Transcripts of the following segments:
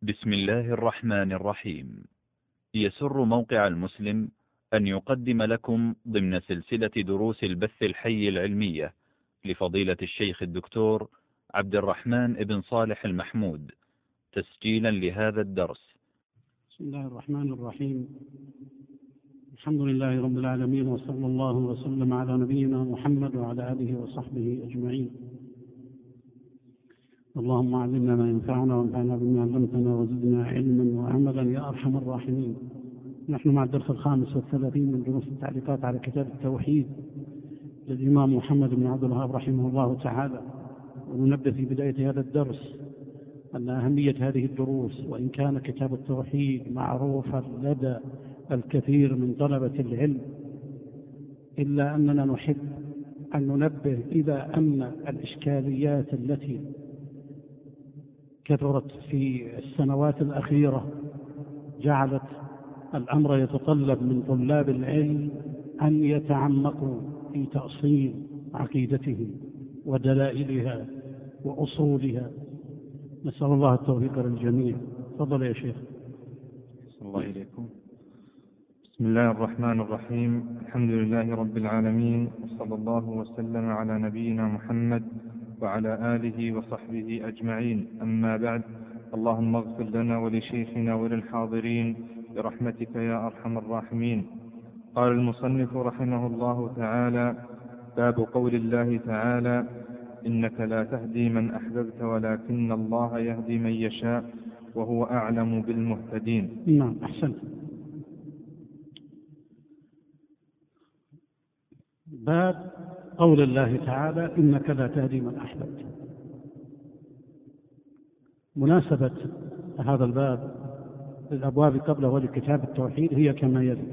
بسم الله الرحمن الرحيم. يسر موقع المسلم أن يقدم لكم ضمن سلسلة دروس البث الحي العلمية لفضيلة الشيخ الدكتور عبد الرحمن بن صالح المحمود تسجيلا لهذا الدرس. بسم الله الرحمن الرحيم. الحمد لله رب العالمين، وصلى الله وسلم على نبينا محمد وعلى آله وصحبه أجمعين. اللهم علمنا ما ينفعنا وانفعنا بما علمتنا وزدنا علما وعملا يا أرحم الراحمين. نحن مع الدرس 35 من دروس التعليقات على كتاب التوحيد للإمام محمد بن عبد الوهاب رحمه الله تعالى. وننبه في بداية هذا الدرس أن أهمية هذه الدروس، وإن كان كتاب التوحيد معروفا لدى الكثير من طلبة العلم، إلا أننا نحب أن ننبه إلى أن الإشكاليات التي كثرت في السنوات الأخيرة جعلت الأمر يتطلب من طلاب العلم أن يتعمقوا في تأصيل عقيدتهم ودلائلها وأصولها. نسأل الله التوفيق للجميع. تفضل يا شيخ. صلى الله إليكم. بسم الله الرحمن الرحيم. الحمد لله رب العالمين، وصلى الله وسلم على نبينا محمد وعلى آله وصحبه أجمعين. أما بعد، اللهم اغفر لنا ولشيخنا وللحاضرين برحمتك يا أرحم الراحمين. قال المصنف رحمه الله تعالى: باب قول الله تعالى: إنك لا تهدي من أحببت ولكن الله يهدي من يشاء وهو أعلم بالمهتدين. نعم، أحسنت. باب قول الله تعالى: إنك لا تهدي من أحببت. مناسبة هذا الباب للأبواب قبله ولكتاب التوحيد هي كما يلي: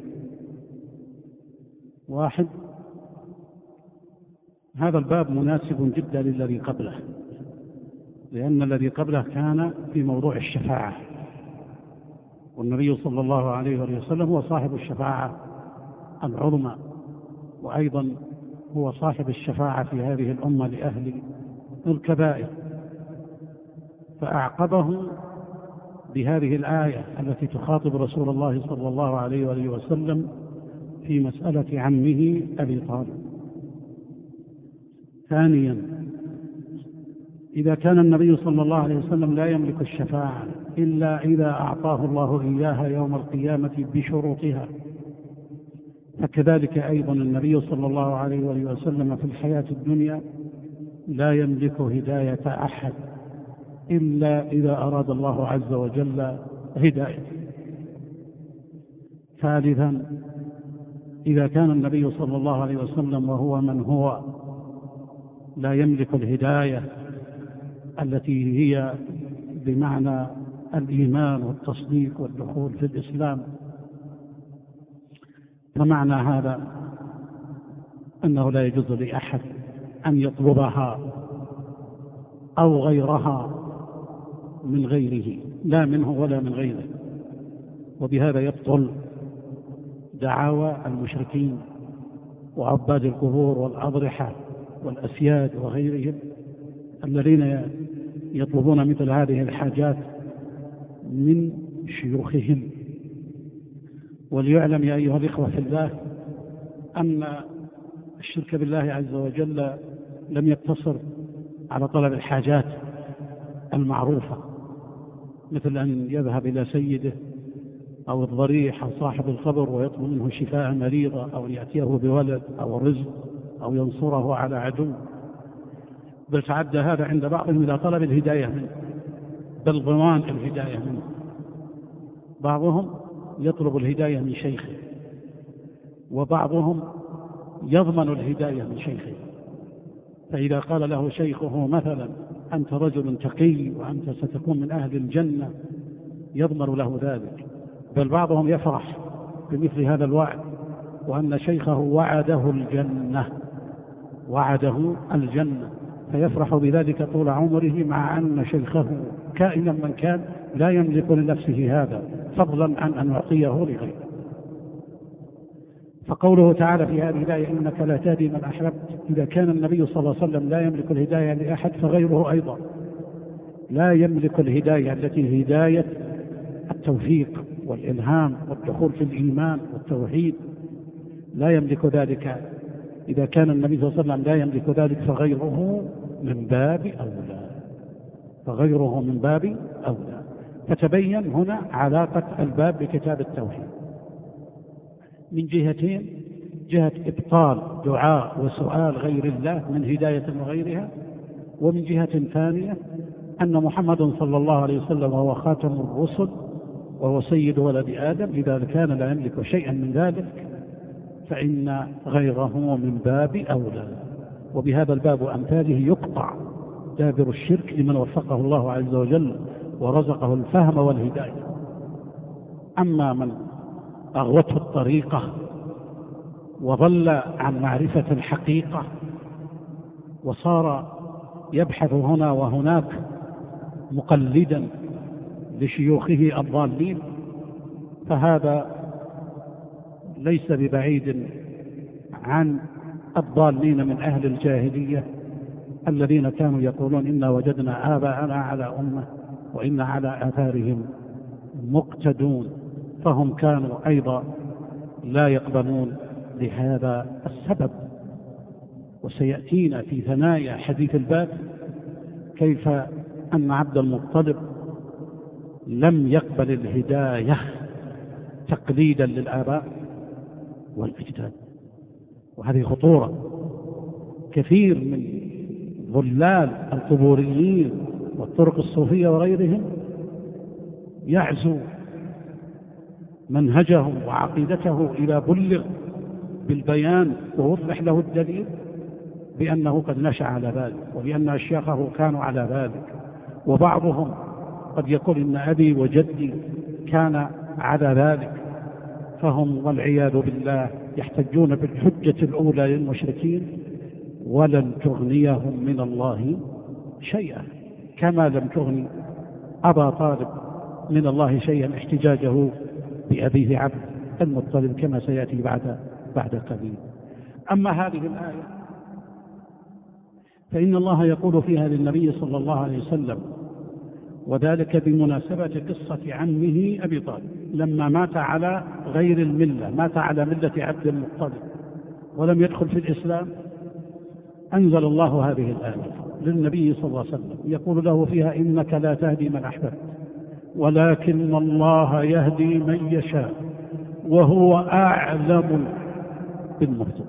واحد، هذا الباب مناسب جدا للذي قبله، لأن الذي قبله كان في موضوع الشفاعة، والنبي صلى الله عليه وسلم هو صاحب الشفاعة العظمى، وأيضا هو صاحب الشفاعة في هذه الأمة لأهل الكبائر. فأعقبه بهذه الآية التي تخاطب رسول الله صلى الله عليه وسلم في مسألة عمه أبي طالب. ثانيا، إذا كان النبي صلى الله عليه وسلم لا يملك الشفاعة إلا إذا أعطاه الله إياها يوم القيامة بشروطها، فكذلك أيضا النبي صلى الله عليه وسلم في الحياة الدنيا لا يملك هداية أحد إلا إذا أراد الله عز وجل هداية. ثالثا، إذا كان النبي صلى الله عليه وسلم وهو من هو لا يملك الهداية التي هي بمعنى الإيمان والتصديق والدخول في الإسلام، فمعنى هذا أنه لا يجوز لأحد أن يطلبها أو غيرها من غيره، لا منه ولا من غيره. وبهذا يبطل دعاوى المشركين وعباد القبور والأضرحة والأسياد وغيرهم الذين يطلبون مثل هذه الحاجات من شيوخهم. وليعلم يا أيها الإخوة في الله أن الشرك بالله عز وجل لم يقتصر على طلب الحاجات المعروفة، مثل أن يذهب إلى سيده أو الضريح أو صاحب القبر ويطلب منه شفاء مريضة، أو يأتيه بولد أو رزق أو ينصره على عدو، بل تعدى هذا عند بعضهم إلى طلب الهداية منه، بل ضمان الهداية منه. بعضهم يطلب الهداية من شيخه، وبعضهم يضمن الهداية من شيخه، فإذا قال له شيخه مثلا: أنت رجل تقي وأنت ستكون من أهل الجنة، يضمن له ذلك. بل بعضهم يفرح بمثل هذا الوعد، وأن شيخه وعده الجنة، فيفرح بذلك طول عمره، مع أن شيخه كائنا من كان لا يملك لنفسه هذا، فضلا عن أن يعطيه لغيره. فقوله تعالى في هذه الآية: إنك لا تهدي من أحببت، إذا كان النبي صلى الله عليه وسلم لا يملك الهداية لأحد فغيره أيضا لا يملك الهداية التي هي هداية التوفيق والإلهام والدخول في الإيمان والتوحيد، لا يملك ذلك. إذا كان النبي صلى الله عليه وسلم لا يملك ذلك فغيره من باب أولى، فغيره من باب أولى. فتبين هنا علاقة الباب بكتاب التوحيد من جهتين: جهة إبطال دعاء وسؤال غير الله من هداية وغيرها، ومن جهة ثانية أن محمد صلى الله عليه وسلم هو خاتم الرسل وهو سيد ولد آدم، إذا كان لا يملك شيئا من ذلك فإن غيره من باب أولى. وبهذا الباب وأمثاله يقطع دابر الشرك لمن وفقه الله عز وجل ورزقه الفهم والهداية. أما من أغوته الطريقة وضل عن معرفة الحقيقة وصار يبحث هنا وهناك مقلدا لشيوخه الضالين، فهذا ليس ببعيد عن الضالين من أهل الجاهلية الذين كانوا يقولون إنا وجدنا آباءنا على أمة وإنا على آثارهم مقتدون، فهم كانوا أيضا لا يقبلون لهذا السبب. وسيأتينا في ثنايا حديث الباب كيف أن عبد المطلب لم يقبل الهداية تقليدا للآباء والأجداد، وهذه خطورة. كثير من ضلال القبوريين والطرق الصوفية وغيرهم يعزو منهجه وعقيدته إلى بلغ بالبيان ووضح له الدليل بأنه قد نشأ على ذلك وبأن أشياخه كانوا على ذلك، وبعضهم قد يقول إن أبي وجدي كان على ذلك، فهم والعياذ بالله يحتجون بالحجة الأولى للمشركين ولن تغنيهم من الله شيئا، كما لم تغني أبا طالب من الله شيئا احتجاجه بأبيه عبد المطلب كما سيأتي بعد قليل. أما هذه الآية فإن الله يقول فيها للنبي صلى الله عليه وسلم، وذلك بمناسبة قصة عمه أبي طالب لما مات على غير الملة، مات على ملة عبد المطلب ولم يدخل في الإسلام، أنزل الله هذه الآية للنبي صلى الله عليه وسلم يقول له فيها إنك لا تهدي من أحببت ولكن الله يهدي من يشاء وهو أعلم بالمهتدين.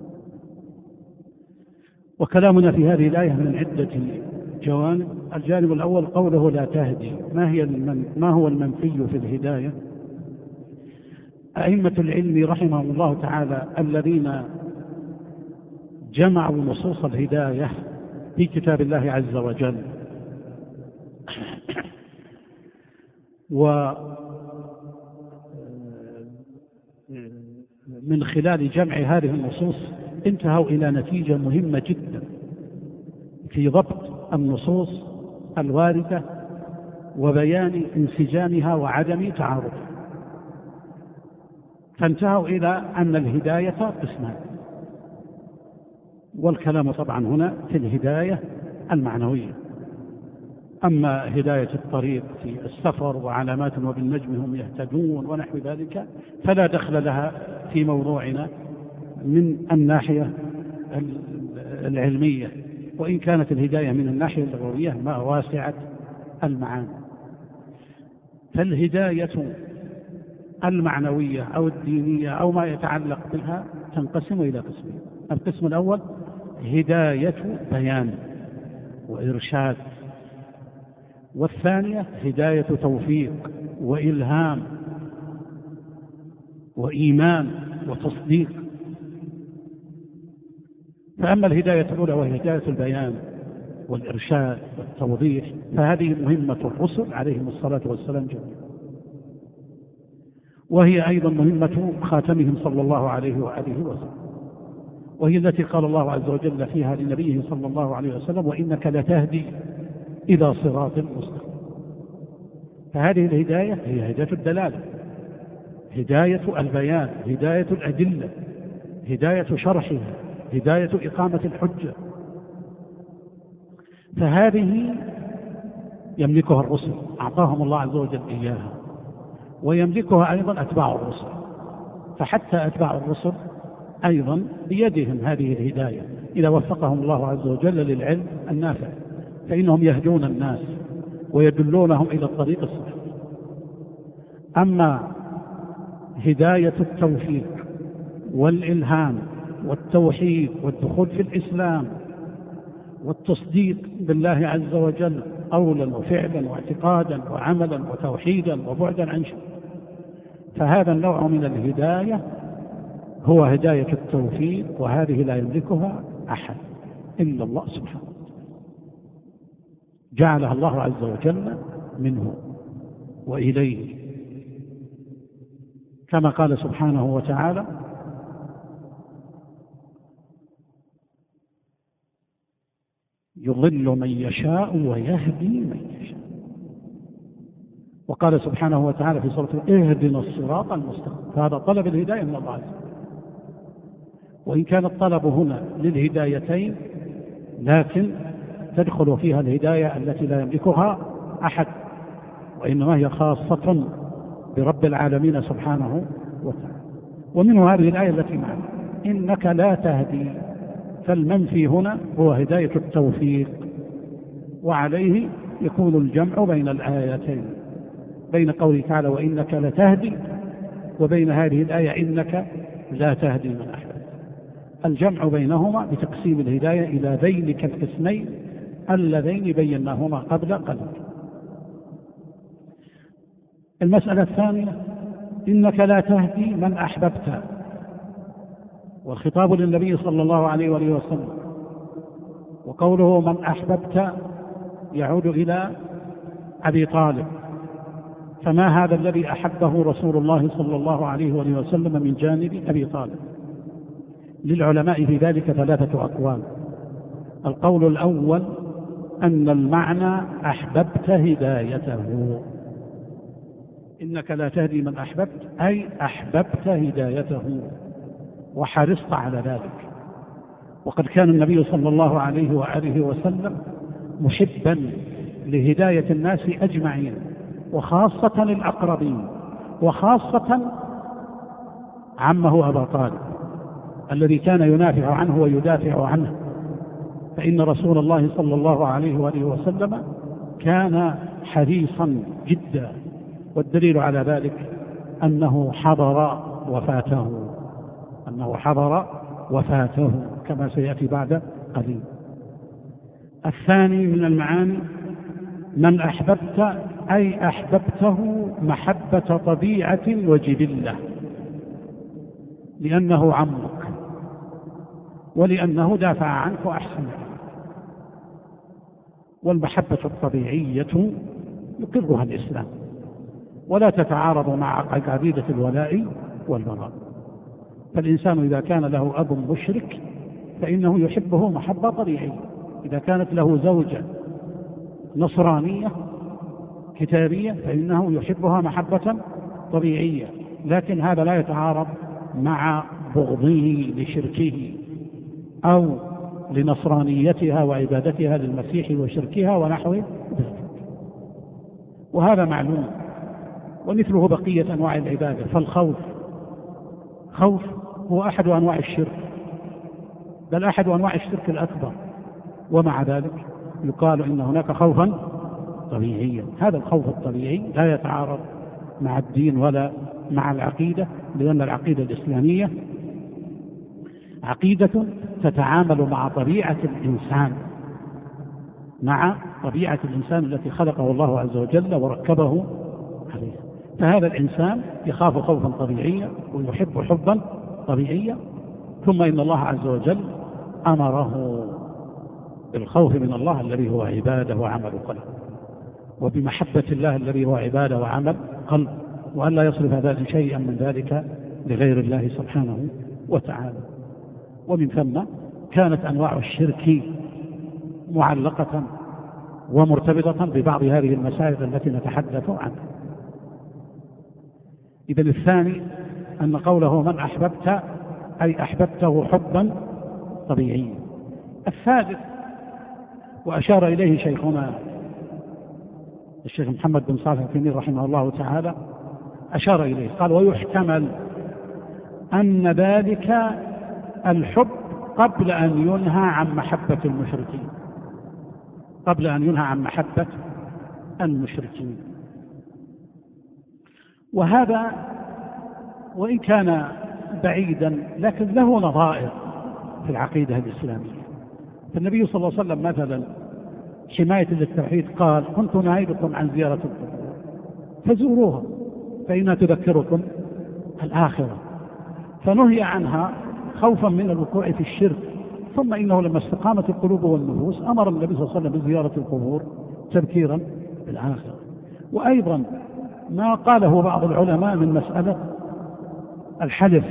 وكلامنا في هذه الآية من عدة جوانب. الجانب الأول قوله لا تهدي، ما هو المنفي في الهداية؟ أئمة العلم رحمهم الله تعالى الذين جمعوا نصوص الهداية في كتاب الله عز وجل ومن خلال جمع هذه النصوص انتهوا إلى نتيجة مهمة جدا في ضبط النصوص الواردة وبيان انسجامها وعدم تعارضها، فانتهوا إلى أن الهداية قسمان، والكلام طبعا هنا في الهداية المعنوية. أما هداية الطريق في السفر وعلامات وبالنجم هم يهتدون ونحو ذلك فلا دخل لها في موضوعنا من الناحية العلمية، وإن كانت الهداية من الناحية اللغوية ما واسعة المعاني. فالهداية المعنوية أو الدينية أو ما يتعلق بها تنقسم إلى قسمين. القسم الأول هداية بيان وإرشاد، والثانية هداية توفيق وإلهام وإيمان وتصديق. فأما الهداية الأولى وهي هداية البيان والإرشاد والتوضيح فهذه مهمة الرسل عليهم الصلاة والسلام جميعا، وهي أيضا مهمة خاتمهم صلى الله عليه وآله وسلم، وهي التي قال الله عز وجل فيها لنبيه صلى الله عليه وسلم وإنك لتهدي إلى صراط مستقيم. فهذه الهداية هي هداية الدلالة، هداية البيان، هداية الأدلة، هداية شرحها، هداية إقامة الحجة. فهذه يملكها الرسل، أعطاهم الله عز وجل إياها، ويملكها أيضا أتباع الرسل، فحتى أتباع الرسل أيضا بيدهم هذه الهداية إذا وفقهم الله عز وجل للعلم النافع، فإنهم يهدون الناس ويدلونهم إلى الطريق الصحيح. أما هداية التوفيق والإلهام والتوحيد والدخول في الإسلام والتصديق بالله عز وجل قولا وفعلا واعتقادا وعملا وتوحيدا وبعدا عن شرك، فهذا النوع من الهداية هو هداية التوفيق، وهذه لا يملكها أحد إلا الله سبحانه جعلها الله عز وجل منه وإليه، كما قال سبحانه وتعالى: يضل من يشاء ويهدي من يشاء. وقال سبحانه وتعالى في سورة اهدنا الصراط المستقيم، فهذا طلب الهداية من الله عز وجل، وإن كان الطلب هنا للهدايتين لكن تدخل فيها الهداية التي لا يملكها أحد، وإنما هي خاصة برب العالمين سبحانه وتعالى. ومنه هذه الآية التي معنا: إنك لا تهدي، فالمنفي هنا هو هداية التوفيق، وعليه يكون الجمع بين الآيتين، بين قوله تعالى وإنك لتهدي وبين هذه الآية إنك لا تهدي من أحببت، الجمع بينهما بتقسيم الهداية إلى ذيلك القسمين اللذين بيناهما قبل قليل. المسألة الثانية: إنك لا تهدي من أحببت، والخطاب للنبي صلى الله عليه وآله وسلم، وقوله من أحببت يعود إلى أبي طالب، فما هذا الذي أحبه رسول الله صلى الله عليه وآله وسلم من جانب أبي طالب؟ للعلماء في ذلك ثلاثة أقوال. القول الأول أن المعنى أحببت هدايته، إنك لا تهدي من أحببت أي أحببت هدايته وحرصت على ذلك. وقد كان النبي صلى الله عليه وآله وسلم محبا لهداية الناس أجمعين، وخاصة الأقربين، وخاصة عمه أبا طالب الذي كان ينافع عنه ويدافع عنه، فإن رسول الله صلى الله عليه وآله وسلم كان حريصا جدا، والدليل على ذلك أنه حضر وفاته كما سيأتي بعد قليل. الثاني من المعاني من أحببت أي أحببته محبة طبيعة وجبلة، لأنه عمك ولأنه دافع عنك وأحسن، والمحبة الطبيعية يقرها الإسلام ولا تتعارض مع عقيدة الولاء والبراء. فالإنسان إذا كان له أب مشرك فإنه يحبه محبة طبيعية، إذا كانت له زوجة نصرانية كتابية فإنه يحبها محبة طبيعية، لكن هذا لا يتعارض مع بغضه لشركه أو لنصرانيتها وعبادتها للمسيح وشركها ونحوه ذلك، وهذا معلوم. ومثله بقية أنواع العبادة، فالخوف هو أحد أنواع الشرك، بل أحد أنواع الشرك الأكبر، ومع ذلك يقال إن هناك خوفا طبيعيا. هذا الخوف الطبيعي لا يتعارض مع الدين ولا مع العقيدة، لأن العقيدة الإسلامية عقيدة تتعامل مع طبيعة الإنسان التي خلقه الله عز وجل وركبه عليها. فهذا الإنسان يخاف خوفا طبيعيا ويحب حبا طبيعيا، ثم إن الله عز وجل أمره بالخوف من الله الذي هو عبادة وعمل قلب، وبمحبة الله الذي هو عبادة وعمل قلب، وأن لا يصرف ذلك شيئا من ذلك لغير الله سبحانه وتعالى. ومن ثم كانت أنواع الشرك معلقة ومرتبطة ببعض هذه المسائل التي نتحدث عنها. إذن الثاني أن قوله من أحببت أي أحببته حبا طبيعيا. الثالث وأشار إليه شيخنا الشيخ محمد بن صالح العثيمين رحمه الله تعالى أشار إليه، قال: ويحتمل أن ذلك الحب قبل أن ينهى عن محبة المشركين، قبل أن ينهى عن محبة المشركين. وهذا وإن كان بعيدا لكن له نظائر في العقيدة الإسلامية. فالنبي صلى الله عليه وسلم مثلا حماية للتوحيد قال: كنت نهيتكم عن زيارة القبور فزوروها فإنها تذكركم الآخرة، فنهي عنها خوفا من الوقوع في الشرك. ثم إنه لما استقامت القلوب والنفوس أمر النبي صلى الله عليه وسلم بزيارة القبور تذكيرا بالآخرة. وأيضا ما قاله بعض العلماء من مسألة الحلف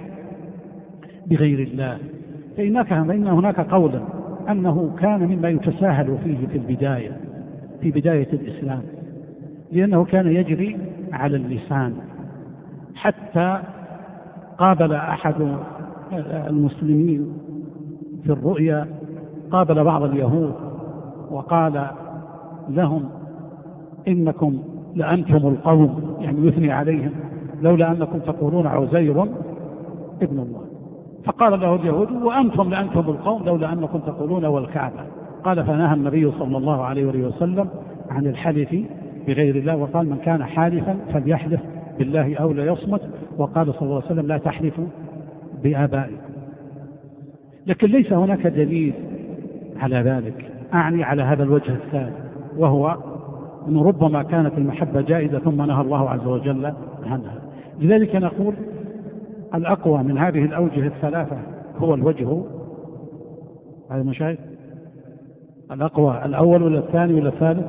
بغير الله، فإن هناك قولا أنه كان مما يتساهل فيه في بداية الإسلام، لأنه كان يجري على اللسان، حتى قابل أحد المسلمين في الرؤيا قابل بعض اليهود وقال لهم: إنكم لأنتم القوم، يعني يثني عليهم، لولا أنكم تقولون عزير ابن الله. فقال له اليهود: وأنتم لأنتم القوم لولا أنكم تقولون والكعبة. قال: فنهى النبي صلى الله عليه وسلم عن الحلف بغير الله، وقال: من كان حالفا فليحلف بالله أو ليصمت. وقال صلى الله عليه وسلم: لا تحلفوا بآبائكم. لكن ليس هناك دليل على ذلك، أعني على هذا الوجه الثاني، وهو أن ربما كانت المحبة جائزة ثم نهى الله عز وجل عنها. لذلك نقول الأقوى من هذه الأوجه الثلاثة هو الوجه، هذا مشاهد الأقوى الأول ولا الثاني ولا الثالث؟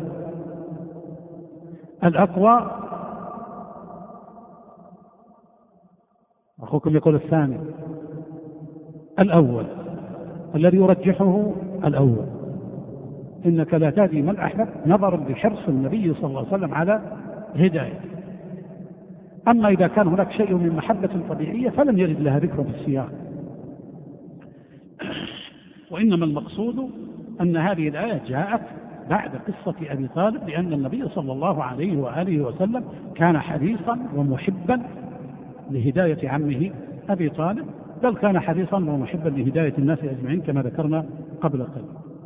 الأقوى أخوكم يقول الثاني، الأول الذي يرجحه الأول، إنك لا تهدي من أحببت، نظرا لحرص النبي صلى الله عليه وسلم على هداية. أما إذا كان هناك شيء من محبة طبيعية فلم يرد لها ذكر في السياق، وإنما المقصود أن هذه الآية جاءت بعد قصة أبي طالب، لأن النبي صلى الله عليه وآله وسلم كان حريصا ومحبا لهداية عمه أبي طالب، بل كان حريصا ومحبا لهداية الناس أجمعين كما ذكرنا قبل قليل.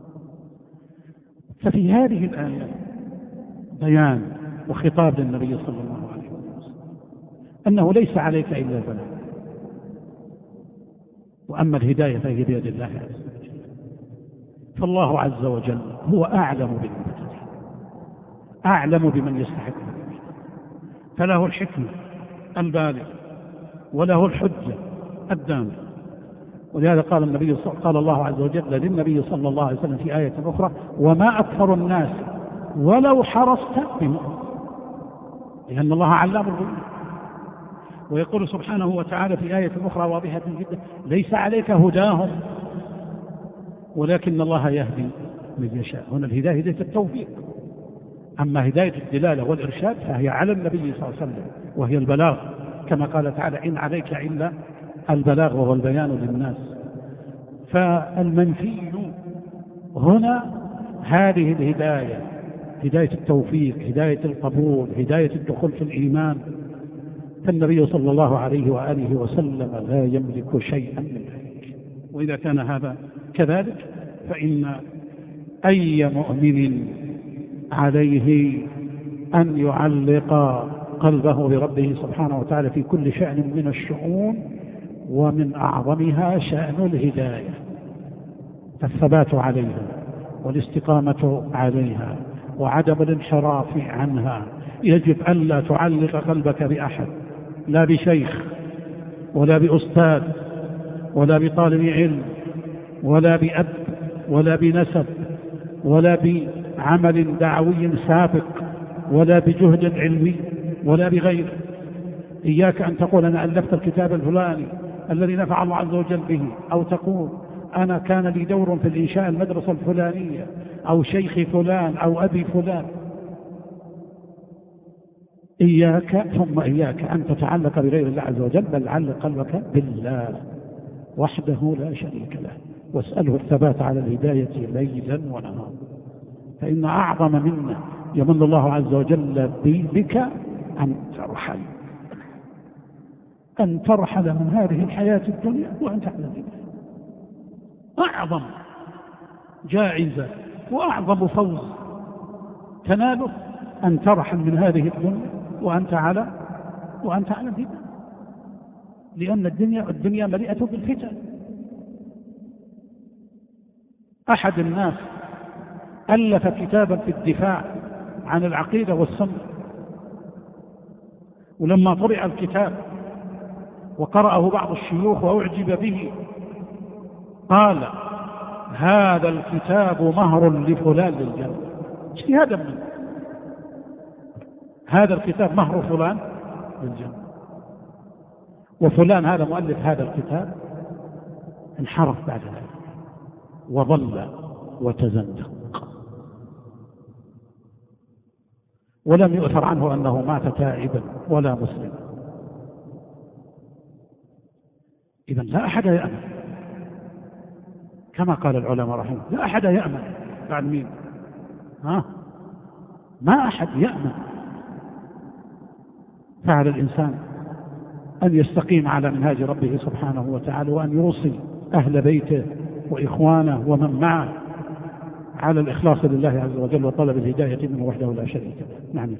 ففي هذه الآية بيان وخطاب للنبي صلى الله عليه وسلم أنه ليس عليك إلا البلاغ، وأما الهداية فهي بيد الله عز وجل. فالله عز وجل هو أعلم بالمهتدين، أعلم بمن يستحق، فله الحكمة البالغة وله الحجة الدامة. ولهذا قال الله عز وجل للنبي صلى الله عليه وسلم في آية أخرى: وما أكثر الناس ولو حرصت بمؤمن، لأن الله علام الغيوب. ويقول سبحانه وتعالى في آية أخرى واضحة جدا: ليس عليك هداهم ولكن الله يهدي من يشاء. هنا الهداية هداية التوفيق، أما هداية الدلالة والإرشاد فهي على النبي صلى الله عليه وسلم، وهي البلاغ، كما قال تعالى: إن عليك إلا البلاغ وهو البيان للناس. فالمنفي هنا هذه الهداية، هداية التوفيق، هداية القبول، هداية الدخول في الإيمان، فالنبي صلى الله عليه وآله وسلم لا يملك شيئا من ذلك. وإذا كان هذا كذلك فإن أي مؤمن عليه أن يعلق قلبه بربه سبحانه وتعالى في كل شأن من الشؤون، ومن أعظمها شأن الهداية، الثبات عليها والاستقامة عليها وعدم الانحراف عنها. يجب ألا تعلق قلبك بأحد، لا بشيخ ولا بأستاذ ولا بطالب علم ولا بأب ولا بنسب ولا بعمل دعوي سابق ولا بجهد علمي ولا بغيره. إياك أن تقول أنا ألفت الكتاب الفلاني الذي نفع الله عز وجل به، أو تقول أنا كان لي دور في الإنشاء المدرسة الفلانية، أو شيخ فلان أو أبي فلان. إياك ثم إياك أن تتعلق بغير الله عز وجل، بل علق قلبك بالله وحده لا شريك له، واسأله الثبات على الهداية ليلا ونهارا. فإن أعظم منة يمن الله عز وجل بك أن ترحل من هذه الحياة الدنيا وأنت على دينه. أعظم جائزة وأعظم فوز تناله أن ترحل من هذه الدنيا وأنت على دينه، لأن الدنيا مليئة بالفتن. أحد الناس ألف كتابا في الدفاع عن العقيدة والسنة، ولما طرح الكتاب وقرأه بعض الشيوخ وأعجب به قال: هذا الكتاب مهر لفلان للجنة. اجتهادا منه، هذا الكتاب مهر فلان للجنة. وفلان هذا مؤلف هذا الكتاب انحرف بعد ذلك وضل وتزندق، ولم يؤثر عنه أنه مات تائبا ولا مسلما. إذا لا أحد يأمن، كما قال العلماء رحمه الله، لا أحد يأمن بعد مين؟ ما أحد يأمن. فعلى الإنسان أن يستقيم على منهاج ربه سبحانه وتعالى، وأن يوصي أهل بيته وإخوانه ومن معه على الإخلاص لله عز وجل وطلب الهداية منه وحده لا شريك له. نعم.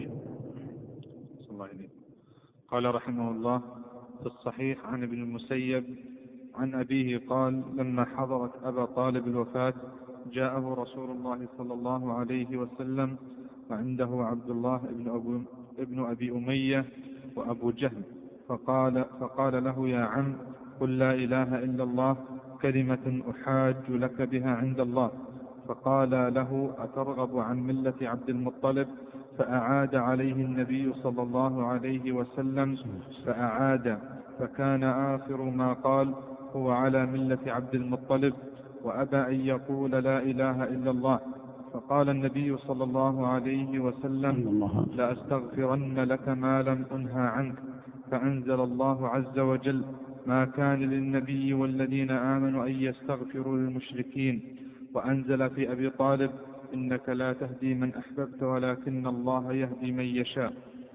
قال رحمه الله: في الصحيح عن ابن المسيب عن أبيه قال: لما حضرت أبا طالب الوفاة جاءه رسول الله صلى الله عليه وسلم وعنده عبد الله ابن أبي أمية وأبو جهل، فقال له: يا عم، قل لا إله إلا الله كلمة أحاج لك بها عند الله. فقال له: أترغب عن ملة عبد المطلب؟ فأعاد عليه النبي صلى الله عليه وسلم فأعاد، فكان آخر ما قال: هو على ملة عبد المطلب، وأبى أن يقول لا إله إلا الله. فقال النبي صلى الله عليه وسلم: لأستغفرن لك ما لم أنهى عنك. فأنزل الله عز وجل: ما كان للنبي والذين آمنوا أن يستغفروا للمشركين. وأنزل في أبي طالب: إنك لا تهدي من أحببت ولكن الله يهدي من يشاء.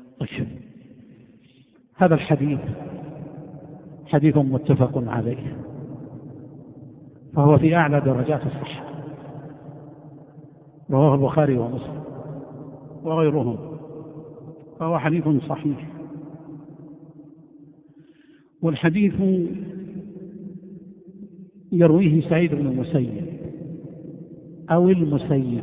هذا الحديث حديث متفق عليه، فهو في أعلى درجات الصحة، رواه البخاري ومسلم وغيرهم، فهو حديث صحيح. والحديث يرويه سعيد بن المسيب أو المسيب،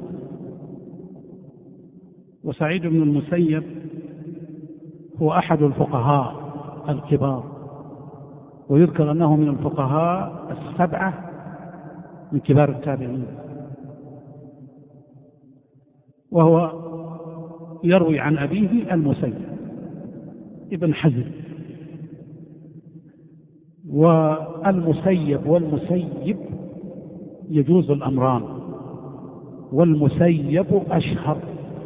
وسعيد بن المسيب هو أحد الفقهاء الكبار، ويذكر أنه من الفقهاء السبعة من كبار التابعين، وهو يروي عن أبيه المسيب ابن حزم. والمسيب والمسيب يجوز الأمران، والمسيب أشهر.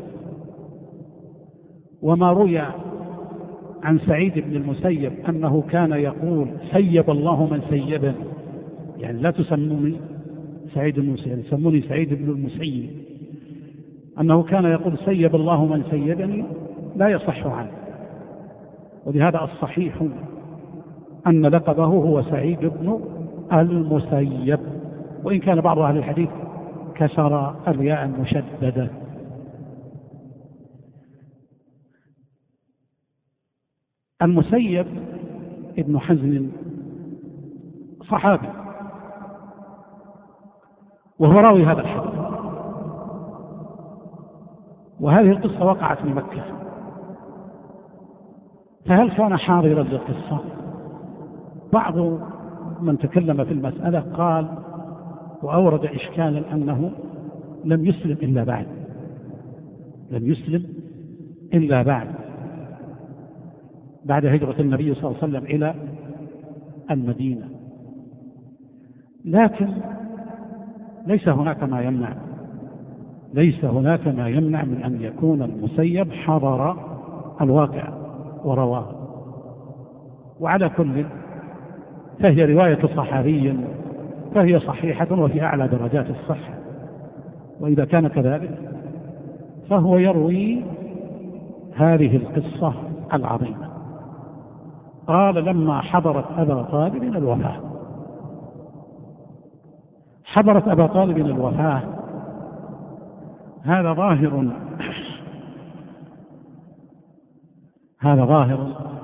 وما روي عن سعيد بن المسيب أنه كان يقول: سيب الله من سيبني، يعني لا تسموني سعيد بن المسيب، سموني سعيد بن المسيب. أنه كان يقول: سيب الله من سيبني، لا يصح عنه. ولهذا الصحيح أن لقبه هو سعيد بن المسيب، وإن كان بعض أهل الحديث كسر الياء المشددة. المسيب ابن حزم صحابي، وهو راوي هذا الحديث. وهذه القصة وقعت في مكة، فهل كان حاضرا للقصة؟ بعض من تكلم في المسألة قال وأورد إشكالا أنه لم يسلم إلا بعد هجرة النبي صلى الله عليه وسلم إلى المدينة. لكن ليس هناك ما يمنع من أن يكون المسيب حضر الواقع ورواه. وعلى كل فهي رواية صحابي فهي صحيحة وفي أعلى درجات الصحة. وإذا كان كذلك فهو يروي هذه القصة العظيمة. قال: لما حضرت أبا طالب الوفاة، حضرت أبا طالب الوفاة، هذا ظاهر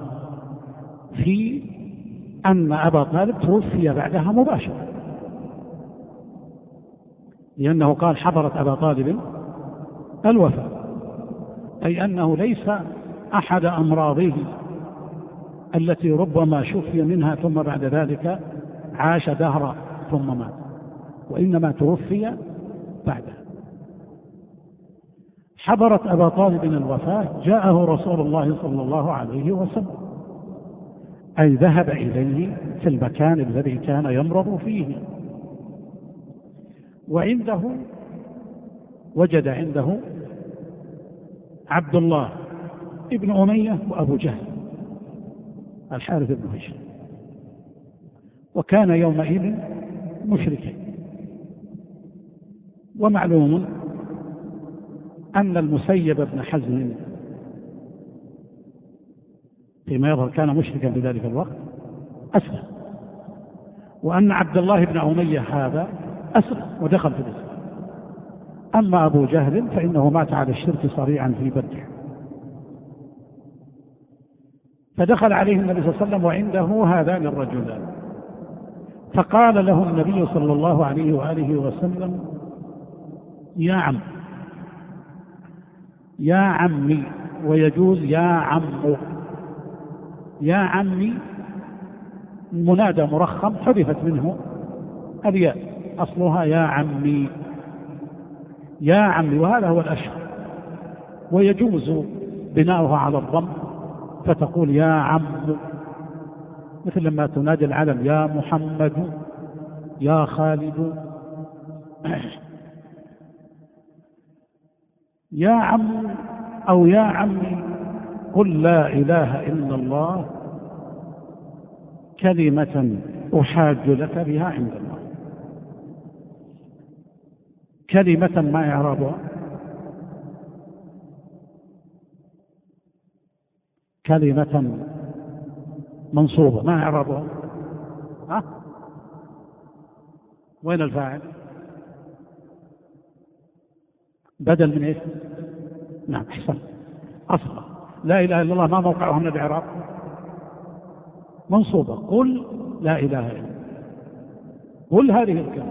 في أن أبا طالب توفي بعدها مباشرة، لأنه قال: حضرت أبا طالب الوفاة، أي أنه ليس أحد أمراضه التي ربما شفي منها ثم بعد ذلك عاش دهرا ثم مات، وإنما توفي بعده. حضرت أبا طالب الوفاة، جاءه رسول الله صلى الله عليه وسلم، أي ذهب إليه في المكان الذي كان يمرض فيه، وجد عنده عبد الله ابن أمية وأبو جهل الحارث بن هشام، وكان يومئذ مشركا. ومعلوم أن المسيب بن حزم فيما يظهر كان مشركا في ذلك الوقت أسلم، وأن عبد الله بن أمية هذا أسلم ودخل في الإسلام. أما أبو جهل فإنه مات على الشرك صريعا في بدر. فدخل عليه النبي صلى الله عليه وسلم وعنده هذان الرجلان، فقال له النبي صلى الله عليه وآله وسلم: يا عمي، ويجوز يا عمي منادى مرخم حذفت منه الياء، أصلها يا عمي، وهذا هو الأشهر. ويجوز بناؤها على الضم، فتقول يا عم، مثل لما تنادي العلم: يا محمد، يا خالد. يا عم أو يا عمي، قل لا إله إلا الله كلمة أحاج لك بها عند الله. كلمة ما إعرابها؟ كلمة منصوبة، ما إعرابها؟ وين الفاعل؟ بدل من إيش؟ نعم، أحسن. أصلا لا إله إلا الله ما موقعها من الإعراب؟ منصوبة. قل لا إله إلا الله، قل هذه الكلمة.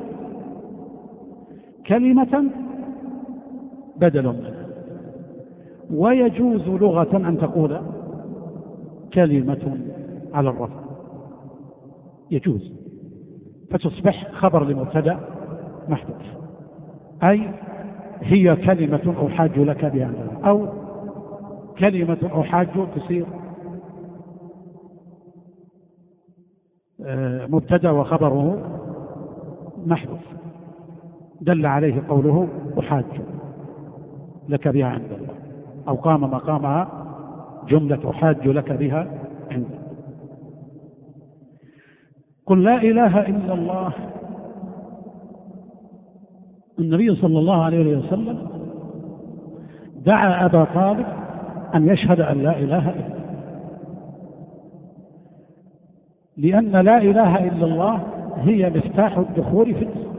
كلمة بدل منها. ويجوز لغة أن تقول كلمة على الرفع، يجوز، فتصبح خبر لمبتدأ محذوف، أي هي كلمة أحاج لك بها، أو كلمة أحاج تصير مبتدأ وخبره محذوف، دل عليه قوله أحاج لك بها عند الله، أو قام مقامها جملة أحاج لك بها عند الله. قل لا إله إلا الله. النبي صلى الله عليه وسلم دعا أبا طالب أن يشهد أن لا إله إلا الله، لأن لا إله إلا الله هي مفتاح الدخول في الإسلام.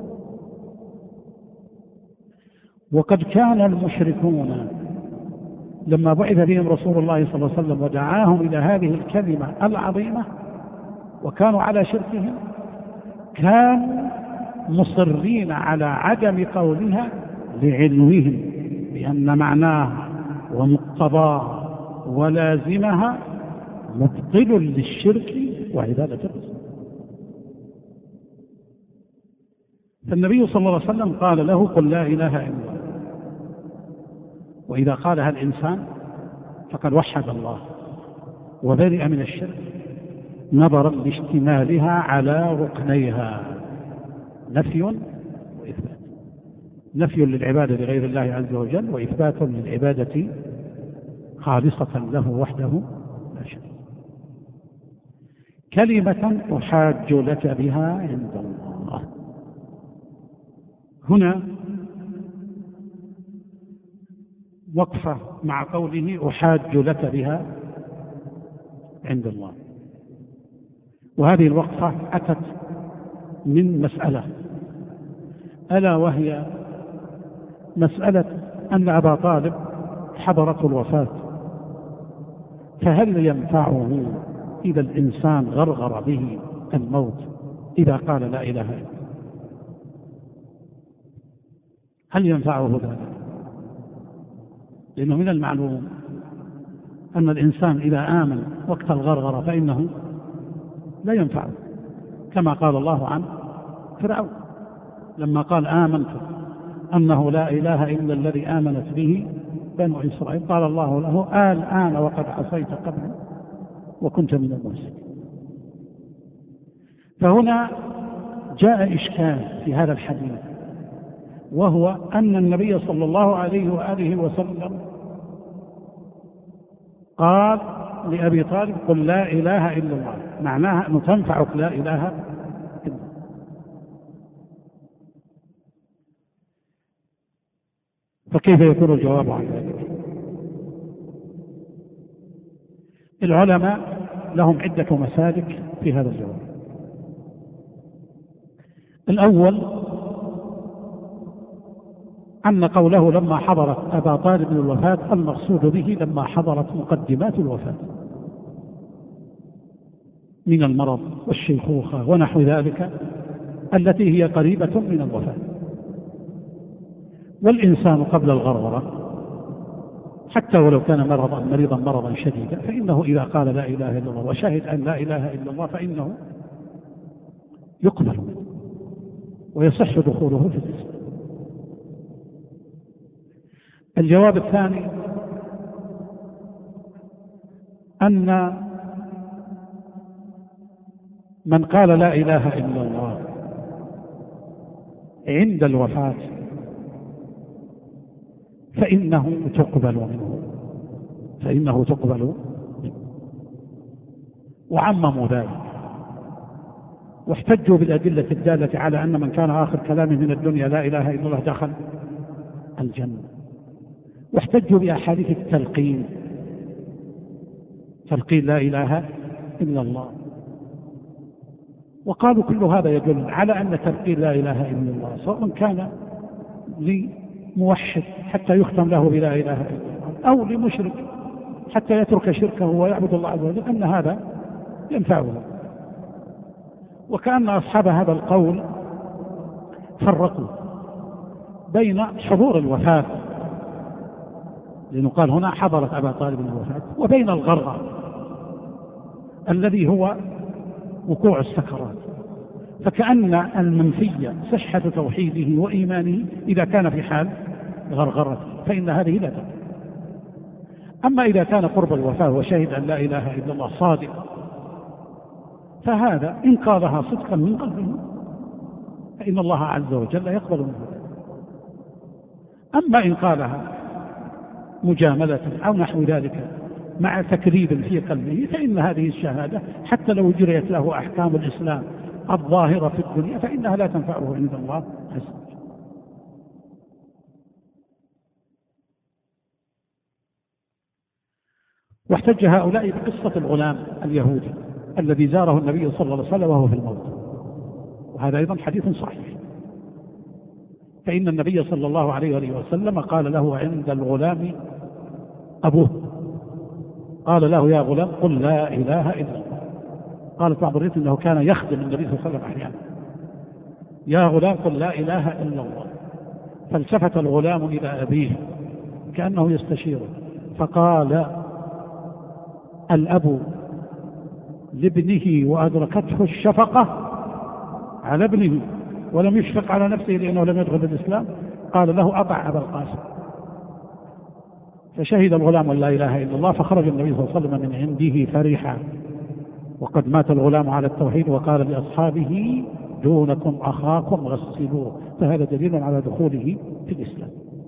وقد كان المشركون لما بعث بهم رسول الله صلى الله عليه وسلم ودعاهم إلى هذه الكلمة العظيمة وكانوا على شركهم، كانوا مصرين على عدم قولها لعلمهم بأن معناها ومقتضاها ولازمها مبطل للشرك وعبادة الرسول. فالنبي صلى الله عليه وسلم قال له: قل لا إله إلا الله. وإذا قالها الإنسان فقد وحد الله وبرئ من الشرك، نظرا لاشتمالها على ركنيها: نفي وإثبات. نفي للعبادة لغير الله عز وجل، وإثبات للعبادة خالصة له وحده لا شريك. كلمة أحاج لك بها عند الله. هنا وقفة مع قوله أحاج لك بها عند الله. وهذه الوقفة أتت من مسألة، ألا وهي مسألة أن أبا طالب حضرته الوفاة، فهل ينفعه إذا الإنسان غرغر به الموت إذا قال لا إله إلا الله؟ هل ينفعه ذلك؟ لأنه من المعلوم أن الإنسان إذا آمن وقت الغرغرة فإنه لا ينفعه، كما قال الله عن فرعون لما قال آمنت أنه لا إله إلا الذي آمنت به بنو إسرائيل، قال الله له الآن وقد عصيت قبل وكنت من المفسدين. فهنا جاء إشكال في هذا الحديث، وهو أن النبي صلى الله عليه وآله وسلم قال لأبي طالب قل لا إله إلا الله، معناها أنه تنفعك لا إله إلا الله. فكيف يكون الجواب عن ذلك؟ العلماء لهم عدة مسالك في هذا الجواب. الأول أن قوله لما حضرت أبا طالب الوفاة المقصود به لما حضرت مقدمات الوفاة من المرض والشيخوخة ونحو ذلك التي هي قريبة من الوفاة. والإنسان قبل الغرغرة حتى ولو كان مريضا مرضا شديدا فإنه إذا قال لا إله إلا الله وشهد أن لا إله إلا الله فإنه يقبل ويصح دخوله في الإسلام. الجواب الثاني أن من قال لا إله إلا الله عند الوفاة فإنه تقبل منه وعمموا ذلك واحتجوا بالأدلة الدالة على أن من كان آخر كلامه من الدنيا لا إله إلا الله دخل الجنة، واحتجوا بأحاديث التلقين لا إله إلا الله، وقالوا كل هذا يدل على أن تلقين لا إله إلا الله سواء كان لموحد حتى يختم له بلا إله إلا الله أو لمشرك حتى يترك شركه ويعبد الله عز وجل أن هذا ينفعه. وكأن أصحاب هذا القول فرقوا بين حضور الوفاة، لأنه قال هنا حضرت أبا طالب الوفاة، وبين الغرغر الذي هو وقوع السكرات، فكأن المنفي صحة توحيده وإيمانه إذا كان في حال غرغرة فإن هذه لا تقع. أما إذا كان قرب الوفاة وشهد أن لا إله إلا الله صادق فهذا إن قالها صدقا من قلبه فإن الله عز وجل يقبل منه. أما إن قالها مجاملة أو نحو ذلك مع تكذيب في قلبه فإن هذه الشهادة حتى لو جريت له أحكام الإسلام الظاهرة في الدنيا فإنها لا تنفعه عند الله عز وجل. واحتج هؤلاء بقصة الغلام اليهودي الذي زاره النبي صلى الله عليه وسلم وهو في الموت، وهذا أيضا حديث صحيح، فإن النبي صلى الله عليه وسلم قال له عند الغلام أبوه قال له يا غلام قل لا إله إلا الله. قالت بعض الروايات أنه كان يخدم النبي صلى الله عليه وسلم أحيانا يا غلام قل لا إله إلا الله. فالتفت الغلام إلى أبيه كأنه يستشيره فقال الأب لابنه وأدركته الشفقة على ابنه ولم يشفق على نفسه لأنه لم يدخل الإسلام قال له أطع أبا القاسم. فشهد الغلام لا إله إلا الله فخرج النبي صلى الله عليه وسلم من عنده فرحا وقد مات الغلام على التوحيد وقال لأصحابه دونكم أخاكم غسلوه، فهذا دليل على دخوله في الإسلام.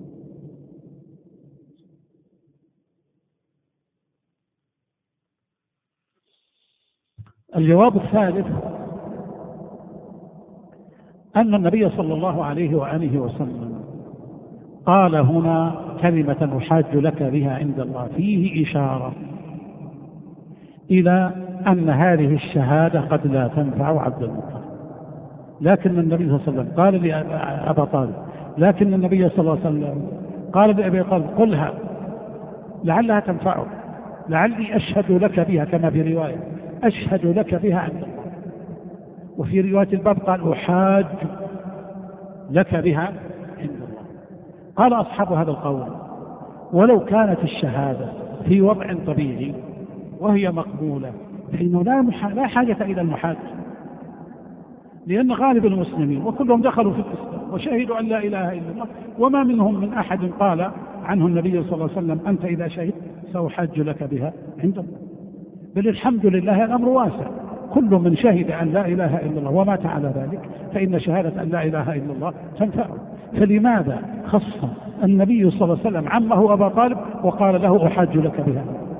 الجواب الثالث أن النبي صلى الله عليه وآله وسلم قال هنا كلمة أحاج لك بها عند الله، فيه إشارة إلى أن هذه الشهادة قد لا تنفع عبد المطلب. لكن النبي صلى الله عليه وسلم قال لأبا طالب، لكن النبي صلى الله عليه وسلم قال لأبي طالب قلها لعلها تنفعك، لعلي أشهد لك بها، كما في رواية أشهد لك بها عند الله. وفي رواية الباب قال أحاج لك بها عند الله. قال أصحاب هذا القول ولو كانت الشهادة في وضع طبيعي وهي مقبولة فإنه لا حاجة إلى المحاج، لأن غالب المسلمين وكلهم دخلوا في الإسلام وشهدوا أن لا إله إلا الله، وما منهم من أحد قال عنه النبي صلى الله عليه وسلم أنت إذا شهدت سأحاج لك بها عند الله. بل الحمد لله الأمر واسع، كل من شهد أن لا إله إلا الله ومات على ذلك فإن شهادة أن لا إله إلا الله تنفعه. فلماذا خص النبي صلى الله عليه وسلم عمه أبا طالب وقال له أحاج لك بها؟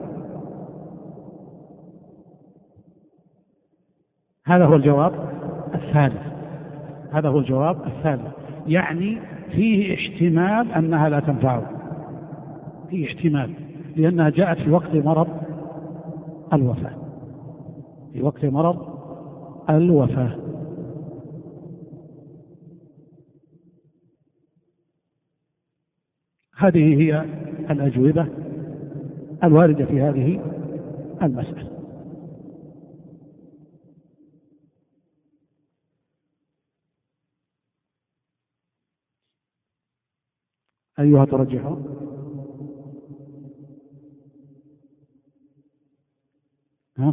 هذا هو الجواب الثالث، هذا هو الجواب الثالث، يعني فيه احتمال أنها لا تنفعه، فيه احتمال، لأنها جاءت في وقت مرض الوفاة، في وقت مرض الوفاة. هذه هي الأجوبة الواردة في هذه المسألة. أيها ترجحون؟ ها؟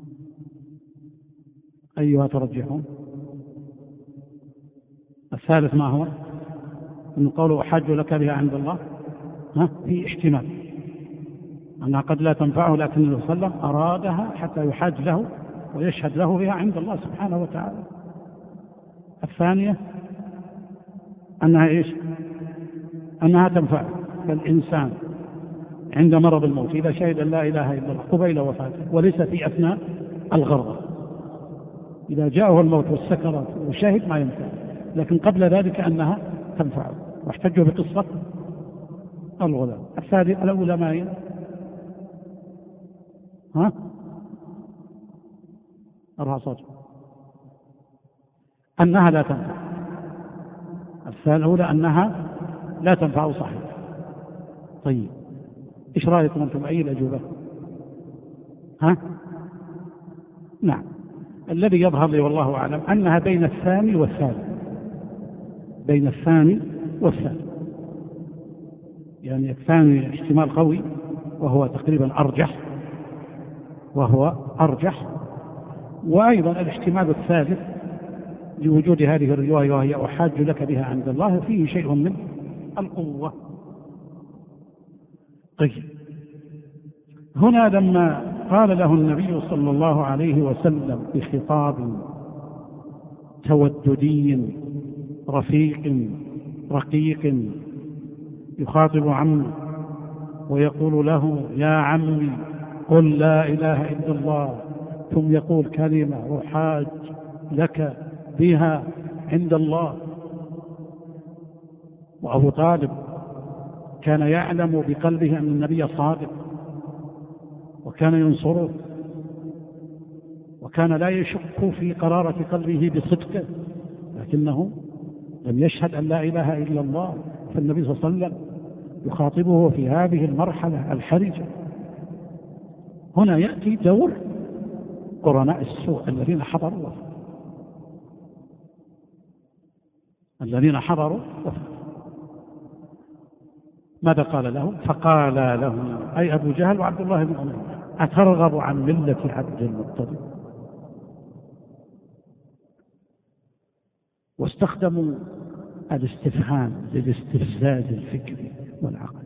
أيها ترجحون؟ الثالث ما هو؟ أن قوله أحاج لك بها عند الله في احتمال أنها قد لا تنفعه، لكن النبي صلى الله عليه وسلم أرادها حتى يحاج له ويشهد له بها عند الله سبحانه وتعالى. الثانية أنها إيش؟ أنها تنفع الإنسان عند مرض الموت إذا شهد أن لا إله إلا الله قبيل وفاته وليس في أثناء الغرض. إذا جاءه الموت والسكرات وشهد ما ينفع، لكن قبل ذلك أنها تنفع. واحتجوا بقصة الغلام. الثالث الأولى ما هي؟ أرها صوت أنها لا تنفع. الأولى أنها لا تنفع صحيح. طيب إيش رأيكم أنتم؟ أي الأجوبة؟ نعم، الذي يظهر لي والله أعلم أنها بين الثاني والثالث، بين الثاني والثالث، يعني الثاني احتمال قوي وهو تقريبا أرجح، وأيضا الاحتمال الثالث لوجود هذه الرواية وهي أحاج لك بها عند الله فيه شيء من القوة. طيب هنا لما قال له النبي صلى الله عليه وسلم بخطاب توددي رقيق يخاطب عمه ويقول له يا عمي قل لا إله إلا الله، ثم يقول كلمة أحاج لك بها عند الله. وأبو طالب كان يعلم بقلبه أن النبي صادق وكان ينصره، وكان لا يشك في قرارة قلبه بصدقه، لكنه لم يشهد أن لا إله إلا الله. فالنبي صلى الله عليه وسلم يخاطبه في هذه المرحلة الحرجة. هنا يأتي دور قرناء السوء الذين حضروا ماذا قال له؟ فقال له أي أبو جهل وعبد الله بن أمية أترغب عن ملة عبد المطلب؟ واستخدموا الاستفهام للاستفزاز الفكري والعقل.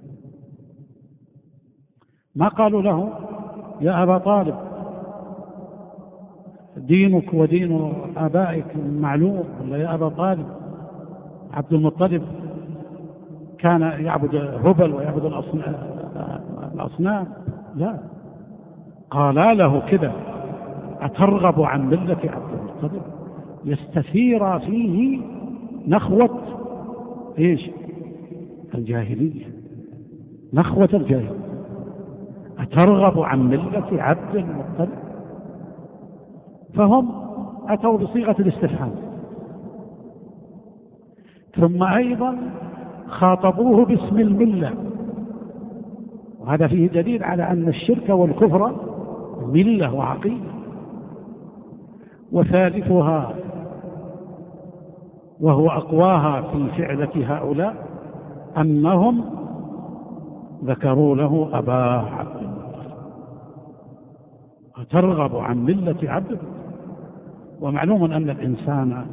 ما قالوا له يا أبا طالب دينك ودين آبائك معلوم، ولا يا أبا طالب عبد المطلب كان يعبد هبل ويعبد الأصنام. لا، قال له كذا أترغب عن ملة عبد المطلب، يستثير فيه نخوة الجاهلية، نخوة الجاهلية. أترغب عن ملة عبد المطلب؟ فهم أتوا بصيغة الاستفهام، ثم أيضا خاطبوه باسم الملة، وهذا فيه دليل على أن الشرك والكفر ملة وعقيدة. وثالثها وهو أقواها في فعلة هؤلاء أنهم ذكروا له أبا عبد المطلب، وترغب عن ملة عبد المطلب. ومعلوم أن الإنسان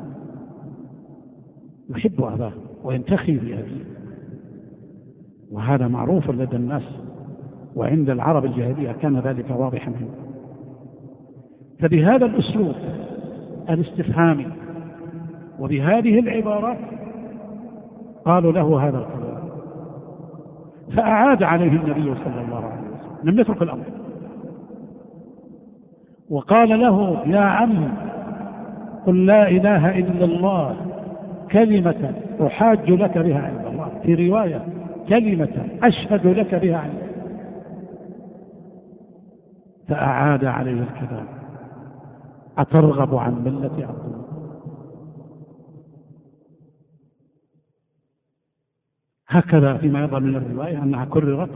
يحب أباه وينتخي بأبيه، وهذا معروف لدى الناس، وعند العرب الجاهلية كان ذلك واضحا منه. فبهذا الأسلوب الاستفهامي وبهذه العبارات قالوا له هذا الكلام، فأعاد عليه النبي صلى الله عليه وسلم، لم يترك الأمر، وقال له يا عم قل لا إله إلا الله كلمة أحاج لك بها عند الله، في رواية كلمة أشهد لك بها عند الله. فأعاد عليه الكلام، أترغب عن ملة عبد الله؟ هكذا فيما يظهر من الرواية أنها كررت.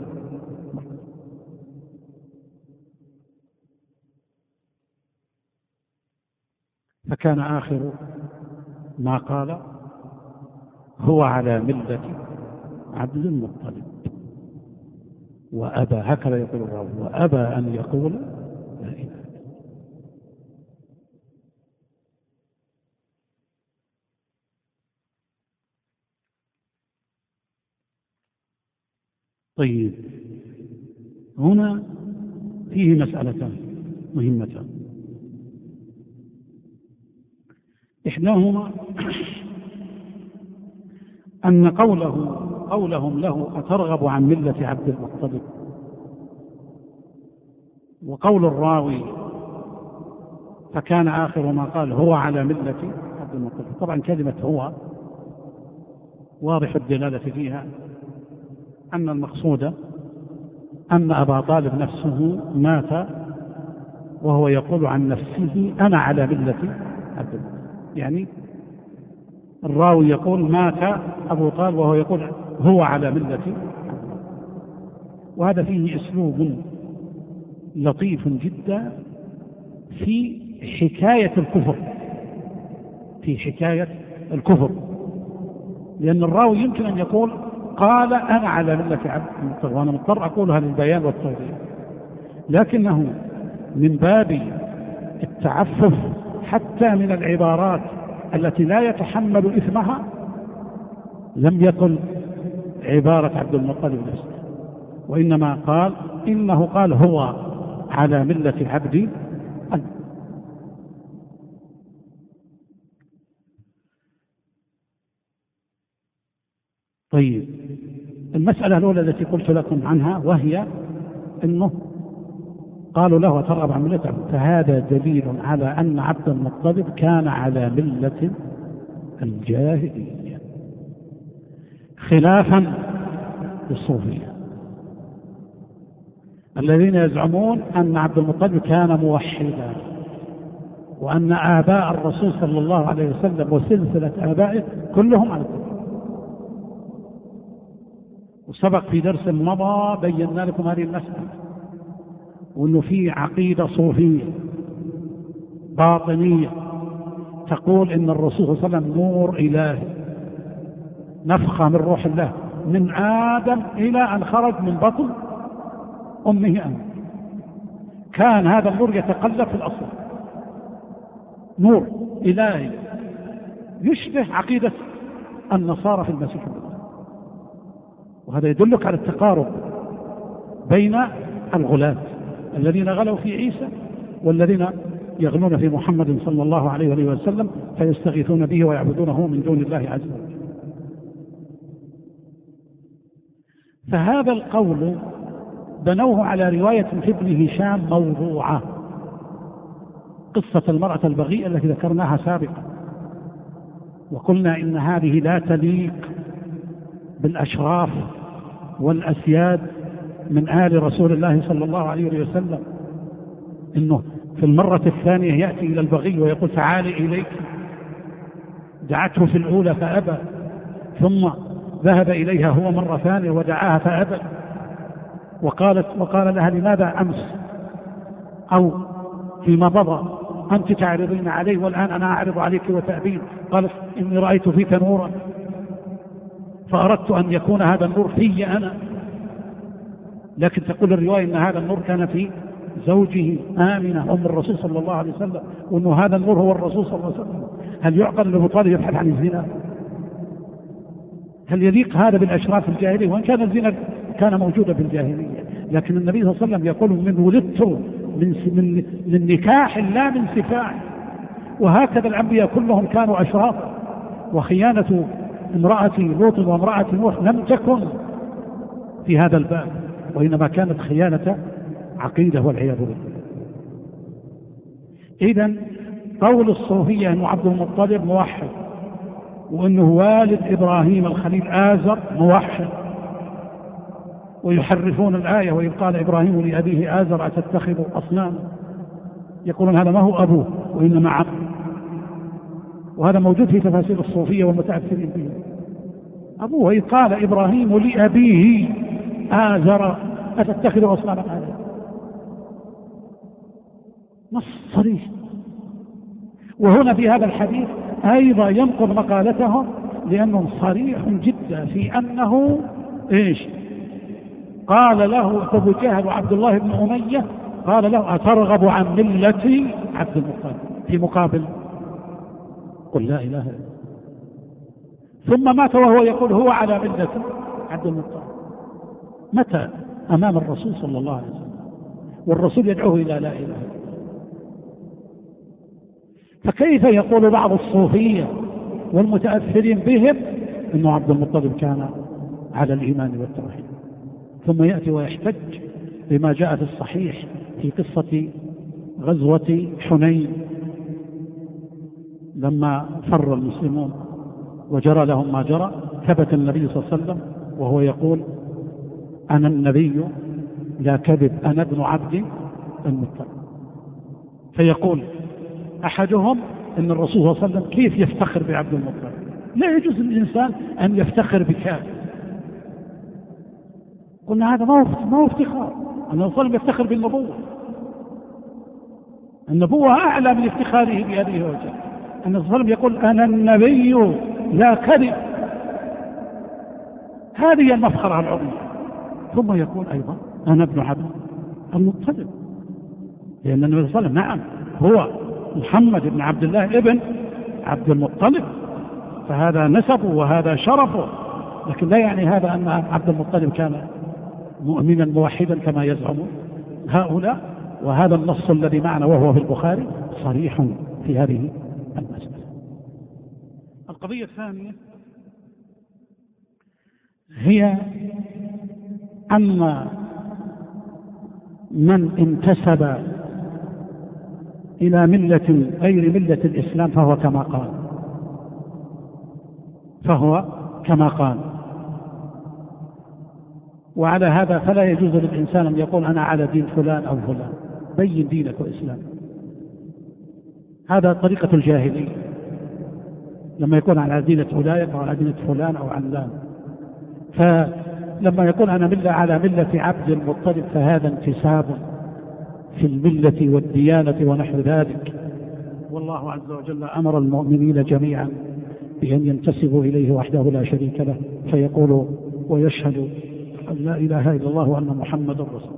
فكان آخر ما قال هو على ملة عبد المطلب، وأبى، هكذا يقول الراوي، وأبى أن يقول لا إله. طيب، هنا فيه مسألتان مهمتان، إحداهما أن قولهم له أترغب عن ملة عبد المطلب، وقول الراوي فكان آخر ما قال هو على ملة عبد المطلب. طبعا كلمة هو واضح الدلالة فيها أن المقصود أن أبا طالب نفسه مات وهو يقول عن نفسه أنا على ملة عبد المطلب، يعني الراوي يقول مات أبو طالب وهو يقول هو على ملة عبد المطلب. وهذا فيه أسلوب لطيف جدا في حكاية الكفر، لأن الراوي يمكن أن يقول قال أنا على ملة عبد المطلب، وأنا مضطر أقولها للبيان والتوضيح، لكنه من باب التعفف حتى من العبارات التي لا يتحمل إثمها لم يقل عبارة عبد المطلب نفسه، وإنما قال إنه قال هو على ملة عبد. طيب، المسألة الأولى التي قلت لكم عنها وهي أنه قالوا له ترغب عن ملة عبد، فهذا دليل على أن عبد المطلب كان على ملة الجاهلية خلافا للصوفية الذين يزعمون أن عبد المطلب كان موحدا، وأن آباء الرسول صلى الله عليه وسلم وسلسلة آبائه كلهم على التوحيد. وسبق في درس مضى بينا لكم هذه المسألة، وأنه في عقيدة صوفية باطنية تقول إن الرسول صلى الله عليه وسلم نور إلهي، نفخة من روح الله من آدم إلى أن خرج من بطن أمه أمه، كان هذا النور يتقلب في الأصل، نور إلهي يشبه عقيدة النصارى في المسيح. وهذا يدلك على التقارب بين الغلاة الذين غلوا في عيسى والذين يغلون في محمد صلى الله عليه وسلم فيستغيثون به ويعبدونه من دون الله عز وجل. فهذا القول بنوه على رواية في ابن هشام موضوعة، قصة المرأة البغيئة التي ذكرناها سابقا، وقلنا إن هذه لا تليق بالأشراف والأسياد من آل رسول الله صلى الله عليه وسلم، إنه في المرة الثانية يأتي إلى البغي ويقول تعالي إليك، دعته في الأولى فأبى، ثم ذهب إليها هو مرة ثانية ودعاها فأبى، وقال لها لماذا أمس أو فيما مضى أنت تعرضين علي والآن أنا أعرض عليك وتأبين؟ قالت إني رأيت فيك نورا فأردت أن يكون هذا النور في أنا، لكن تقول الرواية أن هذا النور كان في زوجه آمنة أم الرسول صلى الله عليه وسلم، وأنه هذا النور هو الرسول صلى الله عليه وسلم. هل يعقل أن أبو طالب يبحث عن الزنا؟ هل يليق هذا بالأشراف الجاهلية؟ وإن كان الزنا كان موجودا في الجاهلية، لكن النبي صلى الله عليه وسلم يقول من ولدت من نكاح لا من سفاح. وهكذا الأنبياء كلهم كانوا أشراف، وخيانة امرأة لوط وامرأة نوح لم تكن في هذا الباب، وإنما كانت خيانة عقيدة والعياذ بالله. إذن قول الصوفية أن عبد المطلب موحد، وأنه والد إبراهيم الخليل آزر موحد، ويحرفون الآية وإذ قال إبراهيم لأبيه آزر أتتخذ أصناما، يقولون هذا ما هو أبوه وإنما عبد، وهذا موجود في تفاسير الصوفية والمتأثرين به. أبوه إذ قال إبراهيم لأبيه آزر أتتخذ أصناما، هذا نص صريح. وهنا في هذا الحديث أيضا ينقض مقالتهم، لأنه صريح جدا في أنه إيش قال له أبو جهل وعبد الله بن أمية، قال له أترغب عن ملة عبد المطلب، في مقابل قل لا إله إلا الله. ثم مات وهو يقول هو على ملة عبد المطلب. متى؟ أمام الرسول صلى الله عليه وسلم، والرسول يدعوه إلى لا إله إلا الله. فكيف يقول بعض الصوفية والمتأثرين بهم أنه عبد المطلب كان على الإيمان والتوحيد، ثم يأتي ويحتج بما جاء في الصحيح في قصة غزوة حنين لما فر المسلمون وجرى لهم ما جرى، ثبت النبي صلى الله عليه وسلم وهو يقول أنا النبي لا كذب أنا ابن عبد المطلب. فيقول أحدهم إن الرسول صلى الله عليه وسلم كيف يفتخر بعبد المطلب؟ لا يجوز للإنسان أن يفتخر بكافر. قلنا هذا ما هو افتخار، أن الرسول يفتخر بالنبوة، النبوة أعلى من افتخاره بهذه الوجه. أن الرسول يقول أنا النبي لا كذب، هذه المفخرة العظيمة. ثم يقول أيضا أنا ابن عبد المطلب، لأن النبي صلى الله عليه وسلم نعم هو محمد بن عبد الله ابن عبد المطلب، فهذا نسبه وهذا شرفه، لكن لا يعني هذا أن عبد المطلب كان مؤمنا موحدا كما يزعمون هؤلاء. وهذا النص الذي معنا وهو في البخاري صريح في هذه المسألة. القضية الثانية هي أن من انتسب إلى ملة غير ملة الإسلام فهو كما قال. وعلى هذا فلا يجوز للإنسان أن يقول أنا على دين فلان أو فلان، بين دينك وإسلام. هذا طريقة الجاهلية، لما يكون على دينة أولئك أو على دينة فلان أو علان. فلما يقول أنا على ملة عبد المطلب فهذا انتساب في الملة والديانة ونحو ذلك. والله عز وجل أمر المؤمنين جميعا بأن ينتسبوا إليه وحده لا شريك له، فيقولوا ويشهد أن لا إله إلا الله وأن محمد رسول.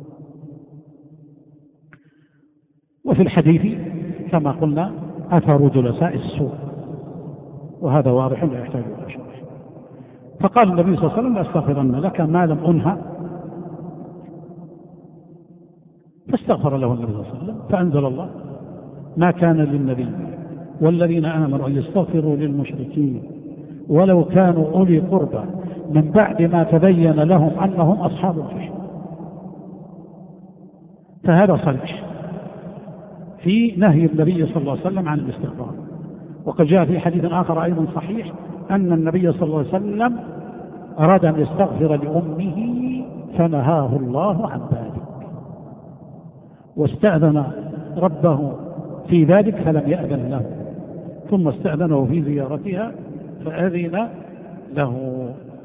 وفي الحديث كما قلنا أثر جلساء السوء، وهذا واضح لا يحتاج إلى شرح. فقال النبي صلى الله عليه وسلم لاستغفرن لك ما لم أنهى، فاستغفر له النبي صلى الله عليه وسلم، فأنزل الله ما كان للنبي والذين آمنوا أن يستغفروا للمشركين ولو كانوا أولي قربى من بعد ما تبين لهم أنهم أصحاب الجحيم. فهذا صريح في نهي النبي صلى الله عليه وسلم عن الاستغفار. وقد جاء في حديث آخر أيضا صحيح أن النبي صلى الله عليه وسلم أراد أن يستغفر لأمه فنهاه الله عن ذلك، واستأذن ربه في ذلك فلم يأذن له، ثم استأذنه في زيارتها فأذن له.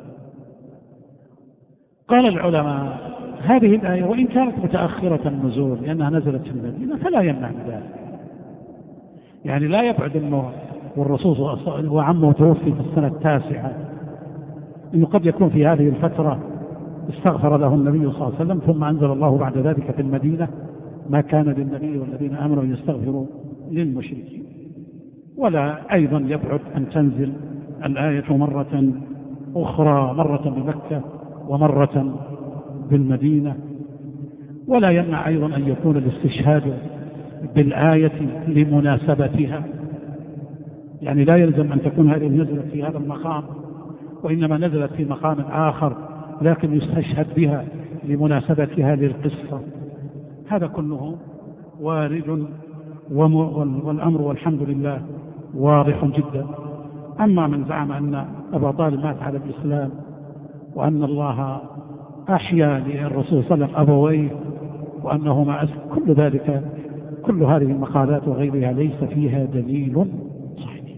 قال العلماء هذه الآية وإن كانت متأخرة النزول لأنها نزلت في المدينة فلا يمنع من ذلك، يعني لا يبعد أنه والرسول صلى الله عليه وسلم وعمه توفي في السنة 9، إنه قد يكون في هذه الفترة استغفر له النبي صلى الله عليه وسلم، ثم أنزل الله بعد ذلك في المدينة ما كان للنبي والذين آمنوا أن يستغفروا للمشركين. ولا أيضا يبعد أن تنزل الآية مرة أخرى، مرة بمكة ومرة بالمدينة. ولا يمنع أيضا أن يكون الاستشهاد بالآية لمناسبتها، يعني لا يلزم أن تكون هذه نزلت في هذا المقام وإنما نزلت في مقام آخر لكن يستشهد بها لمناسبتها للقصة. هذا كله وارد، والأمر والحمد لله واضح جدا. أما من زعم أن أبا طالب مات على الإسلام وأن الله أحيا للرسول صلى الله عليه وسلم أبويه وأنهما كل ذلك، كل هذه المقالات وغيرها ليس فيها دليل صحيح.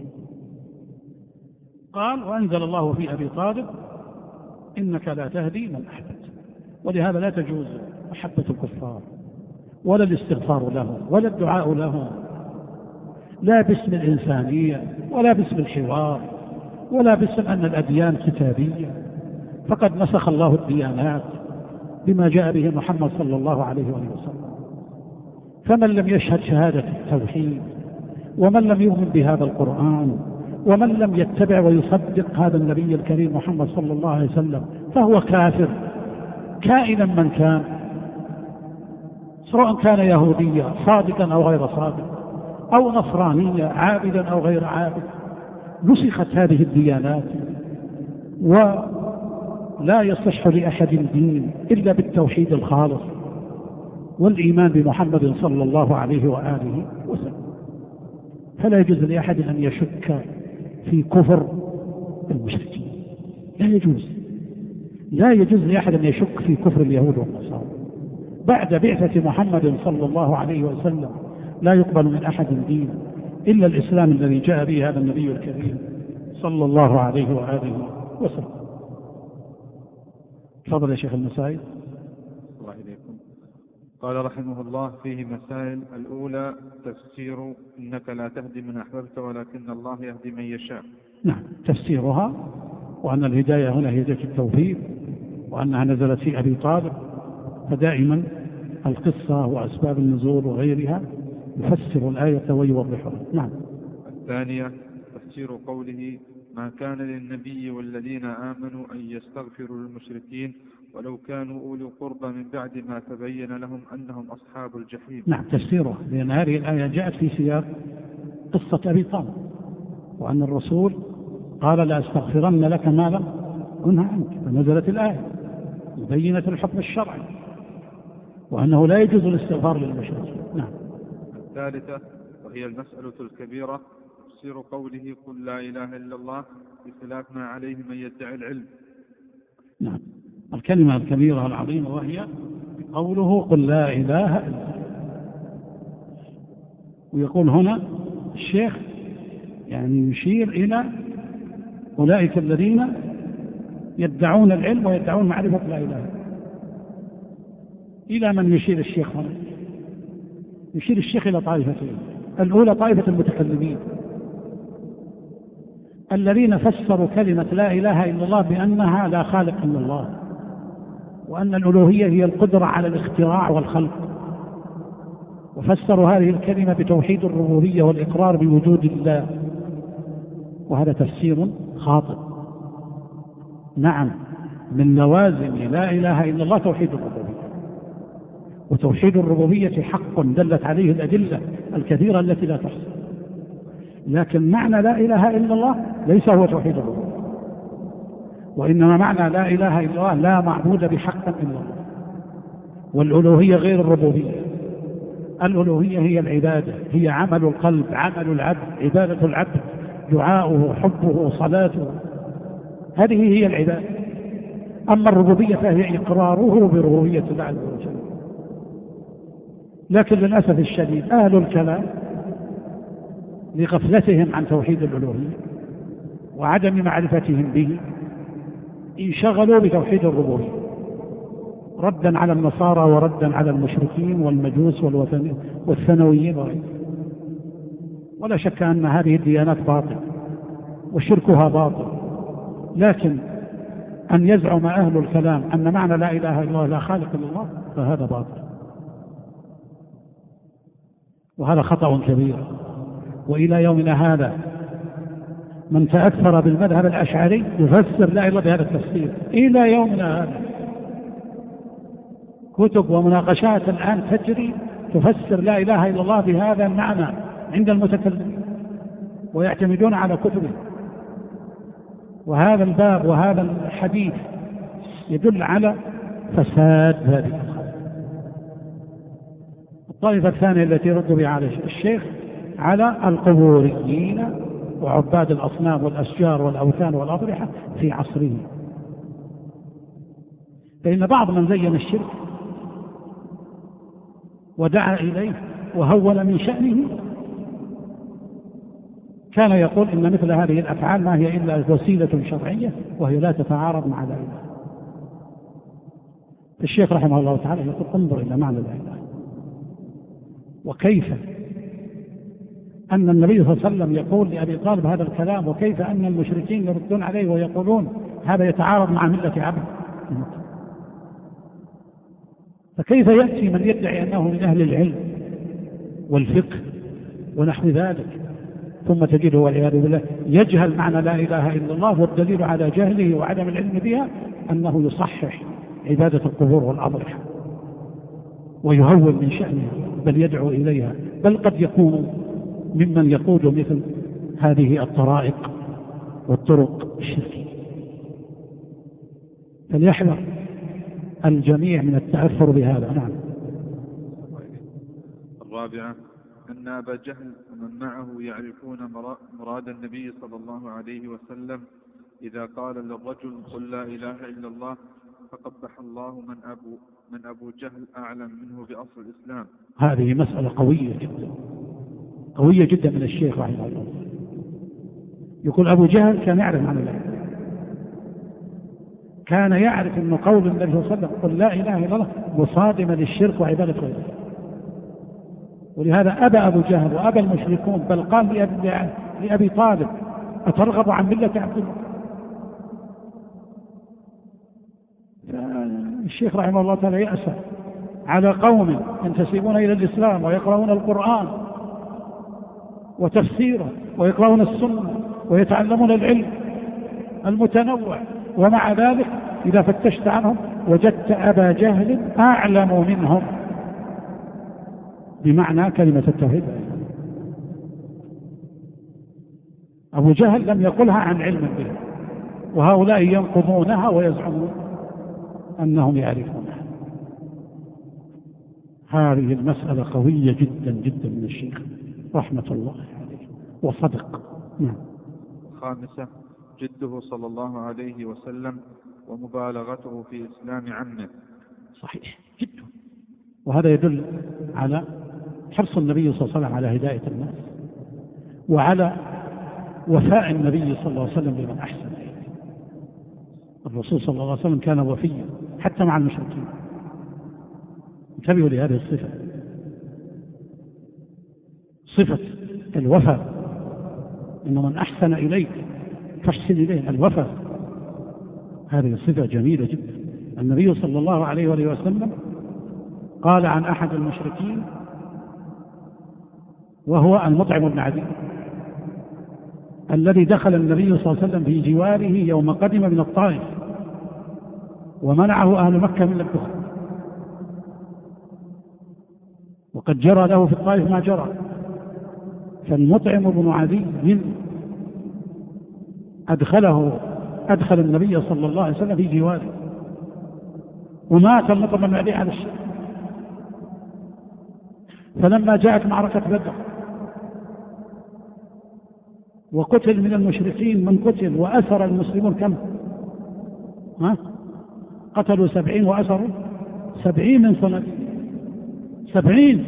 قال وأنزل الله في أبي طالب إنك لا تهدي من أحببت، ولهذا لا تجوز محبة الكفار ولا الاستغفار لهم ولا الدعاء لهم، لا باسم الإنسانية ولا باسم الحوار ولا باسم أن الأديان كتابية، فقد نسخ الله الديانات بما جاء به محمد صلى الله عليه وسلم. فمن لم يشهد شهادة التوحيد ومن لم يؤمن بهذا القرآن ومن لم يتبع ويصدق هذا النبي الكريم محمد صلى الله عليه وسلم فهو كافر كائنا من كان، سواء كان يهوديا صادقا أو غير صادق أو نصرانيا عابدا أو غير عابد. نسخت هذه الديانات ولا يصح لأحد دين إلا بالتوحيد الخالص والإيمان بمحمد صلى الله عليه وآله وسلم. فلا يجوز لأحد أن يشك في كفر المشركين، لا يجوز لأحد أن يشك في كفر اليهود والنصارى. بعد بعثة محمد صلى الله عليه وسلم لا يقبل من أحد دين إلا الإسلام الذي جاء به هذا النبي الكريم صلى الله عليه وآله وسلم. تفضل يا شيخ المسائل. الله إليكم. قال رحمه الله فيه مسائل. الأولى تفسير إنك لا تهدي من أحببت ولكن الله يهدي من يشاء. نعم، تفسيرها وأن الهداية هنا هداية التوفيق وأنها نزلت في أبي طالب، فدائما القصة وأسباب النزول وغيرها يفسر الآية ويوضحها. نعم. الثانية تفسير قوله ما كان للنبي والذين آمنوا أن يستغفروا للمشركين ولو كانوا أولي قربى من بعد ما تبين لهم أنهم أصحاب الجحيم. نعم، تفسيره لأن هذه الآية جاءت في سياق قصة أبي طالب، وأن الرسول قال لا أستغفرن لك ما لم أنه عنك، فنزلت الآية مبينة الحكم الشرعي وأنه لا يجوز الاستغفار للمشركين. نعم. الثالثة وهي المسألة الكبيرة تفسير قوله قل لا إله إلا الله بخلاف ما عليه من يدعي العلم. نعم، الكلمة الكبيرة العظيمة وهي قوله قل لا إله إلا الله. ويقول هنا الشيخ يعني يشير إلى أولئك الذين يدعون العلم ويدعون معرفة لا إله. إلى من يشير الشيخ هنا؟ يشير الشيخ إلى طائفتين. الأولى طائفة المتكلمين الذين فسروا كلمة لا إله إلا الله بأنها لا خالق إلا الله، وأن الألوهية هي القدرة على الاختراع والخلق، وفسروا هذه الكلمة بتوحيد الربوبية والإقرار بوجود الله، وهذا تفسير خاطئ. نعم، من لوازم لا إله إلا الله توحيد الربوبية، وتوحيد الربوبية حق دلت عليه الأدلة الكثيرة التي لا تحصى، لكن معنى لا إله إلا الله ليس هو توحيد الربوبية، وإنما معنى لا إله إلا الله لا معبود بحق إلا الله. والألوهية غير الربوبية. الألوهية هي العبادة، هي عمل القلب، عمل العبد، عبادة العبد، دعاؤه، حبه، صلاته، هذه هي العبادة. أما الربوبية فهي إقراره بربوبية الله عز وجل. لكن للأسف الشديد أهل الكلام لغفلتهم عن توحيد الألوهية وعدم معرفتهم به انشغلوا بتوحيد الربوبية، ردا على النصارى وردا على المشركين والمجوس والثنويين وغيرهم. ولا شك أن هذه الديانات باطل وشركها باطل، لكن أن يزعم أهل الكلام أن معنى لا إله إلا الله لا خالق إلا الله فهذا باطل، وهذا خطأ كبير. وإلى يومنا هذا من تأثر بالمذهب الأشعري يفسر لا إله إلا بهذا التفسير إلى يومنا هذا. كتب ومناقشات الآن تجري تفسر لا إله إلا الله بهذا المعنى عند المتكلمين ويعتمدون على كتبه. وهذا الباب وهذا الحديث يدل على فساد هذه الطائفة الثانية التي رد بها على الشيخ على القبوريين وعباد الأصنام والأشجار والأوثان والأضرحة في عصره. فإن بعض من زين الشرك ودعا إليه وهول من شأنه كان يقول إن مثل هذه الأفعال ما هي إلا وسيلة شرعية وهي لا تتعارض مع لا إله. الشيخ رحمه الله تعالى يقول انظر إلى معنى لا إله، وكيف أن النبي صلى الله عليه وسلم يقول لأبي طالب هذا الكلام، وكيف أن المشركين يردون عليه ويقولون هذا يتعارض مع ملة عبد. فكيف يأتي من يدعي أنه من أهل العلم والفقه ونحو ذلك ثم تجده والعياذ بالله يجهل معنى لا إله إلا الله، والدليل على جهله وعدم العلم بها أنه يصحح عبادة القبور والأضرحة ويهون من شأنها بل يدعو إليها، بل قد يكون ممن يقود مثل هذه الطرائق والطرق الشركية. فليحذر الجميع من التأثر بهذا. نعم. الرابعة أن أبا جهل ومن معه يعرفون مراد النبي صلى الله عليه وسلم إذا قال للرجل قل لا إله إلا الله فقبح الله من أبو جهل أعلم منه بأصل الإسلام. هذه مسألة قوية جدا، قوية جدا من الشيخ رحمه الله. يقول أبو جهل كان يعرف معنى لا إله، كان يعرف أن قول النبي صلى الله عليه وسلم قل لا إله إلا الله مصادمة للشرك وعبادة غيره، ولهذا أبى أبو جهل وأبى المشركون، بل قال لأبي طالب أترغب عن ملة عبد الله. الشيخ رحمه الله تعالى يأسى على قوم ينتسبون إلى الإسلام ويقرؤون القرآن وتفسيره ويقرؤون السنة ويتعلمون العلم المتنوع، ومع ذلك إذا فتشت عنهم وجدت أبا جهل أعلم منهم بمعنى كلمة التوحيد. أبو جهل لم يقلها عن علم به، وهؤلاء ينقضونها ويزعمون أنهم يعرفونها. هذه المسألة قوية جدا جدا من الشيخ رحمة الله عليه وصدق. نعم. خامسة جده صلى الله عليه وسلم ومبالغته في إسلام عمه. صحيح جدا، وهذا يدل على حرص النبي صلى الله عليه وسلم على هداية الناس وعلى وفاء النبي صلى الله عليه وسلم لمن أحسن إليه. الرسول صلى الله عليه وسلم كان وفيا حتى مع المشركين. انتبهوا لهذه الصفة، صفة الوفاء، إن من أحسن إليك فاحسن إليه. الوفاء هذه صفة جميلة جدا. النبي صلى الله عليه وآله وسلم قال عن أحد المشركين وهو المطعم بن عدي الذي دخل النبي صلى الله عليه وسلم في جواره يوم قدم من الطائف ومنعه أهل مكة من الدخول، وقد جرى له في الطائف ما جرى. فالمطعم بن عدي أدخل النبي صلى الله عليه وسلم في جواره، ومات المطعم بن عدي على الشرك. فلما جاءت معركة بدر وقتل من المشركين من قتل وأسر المسلمون كم؟ قتلوا 70 وأسروا 70 من سنة 70.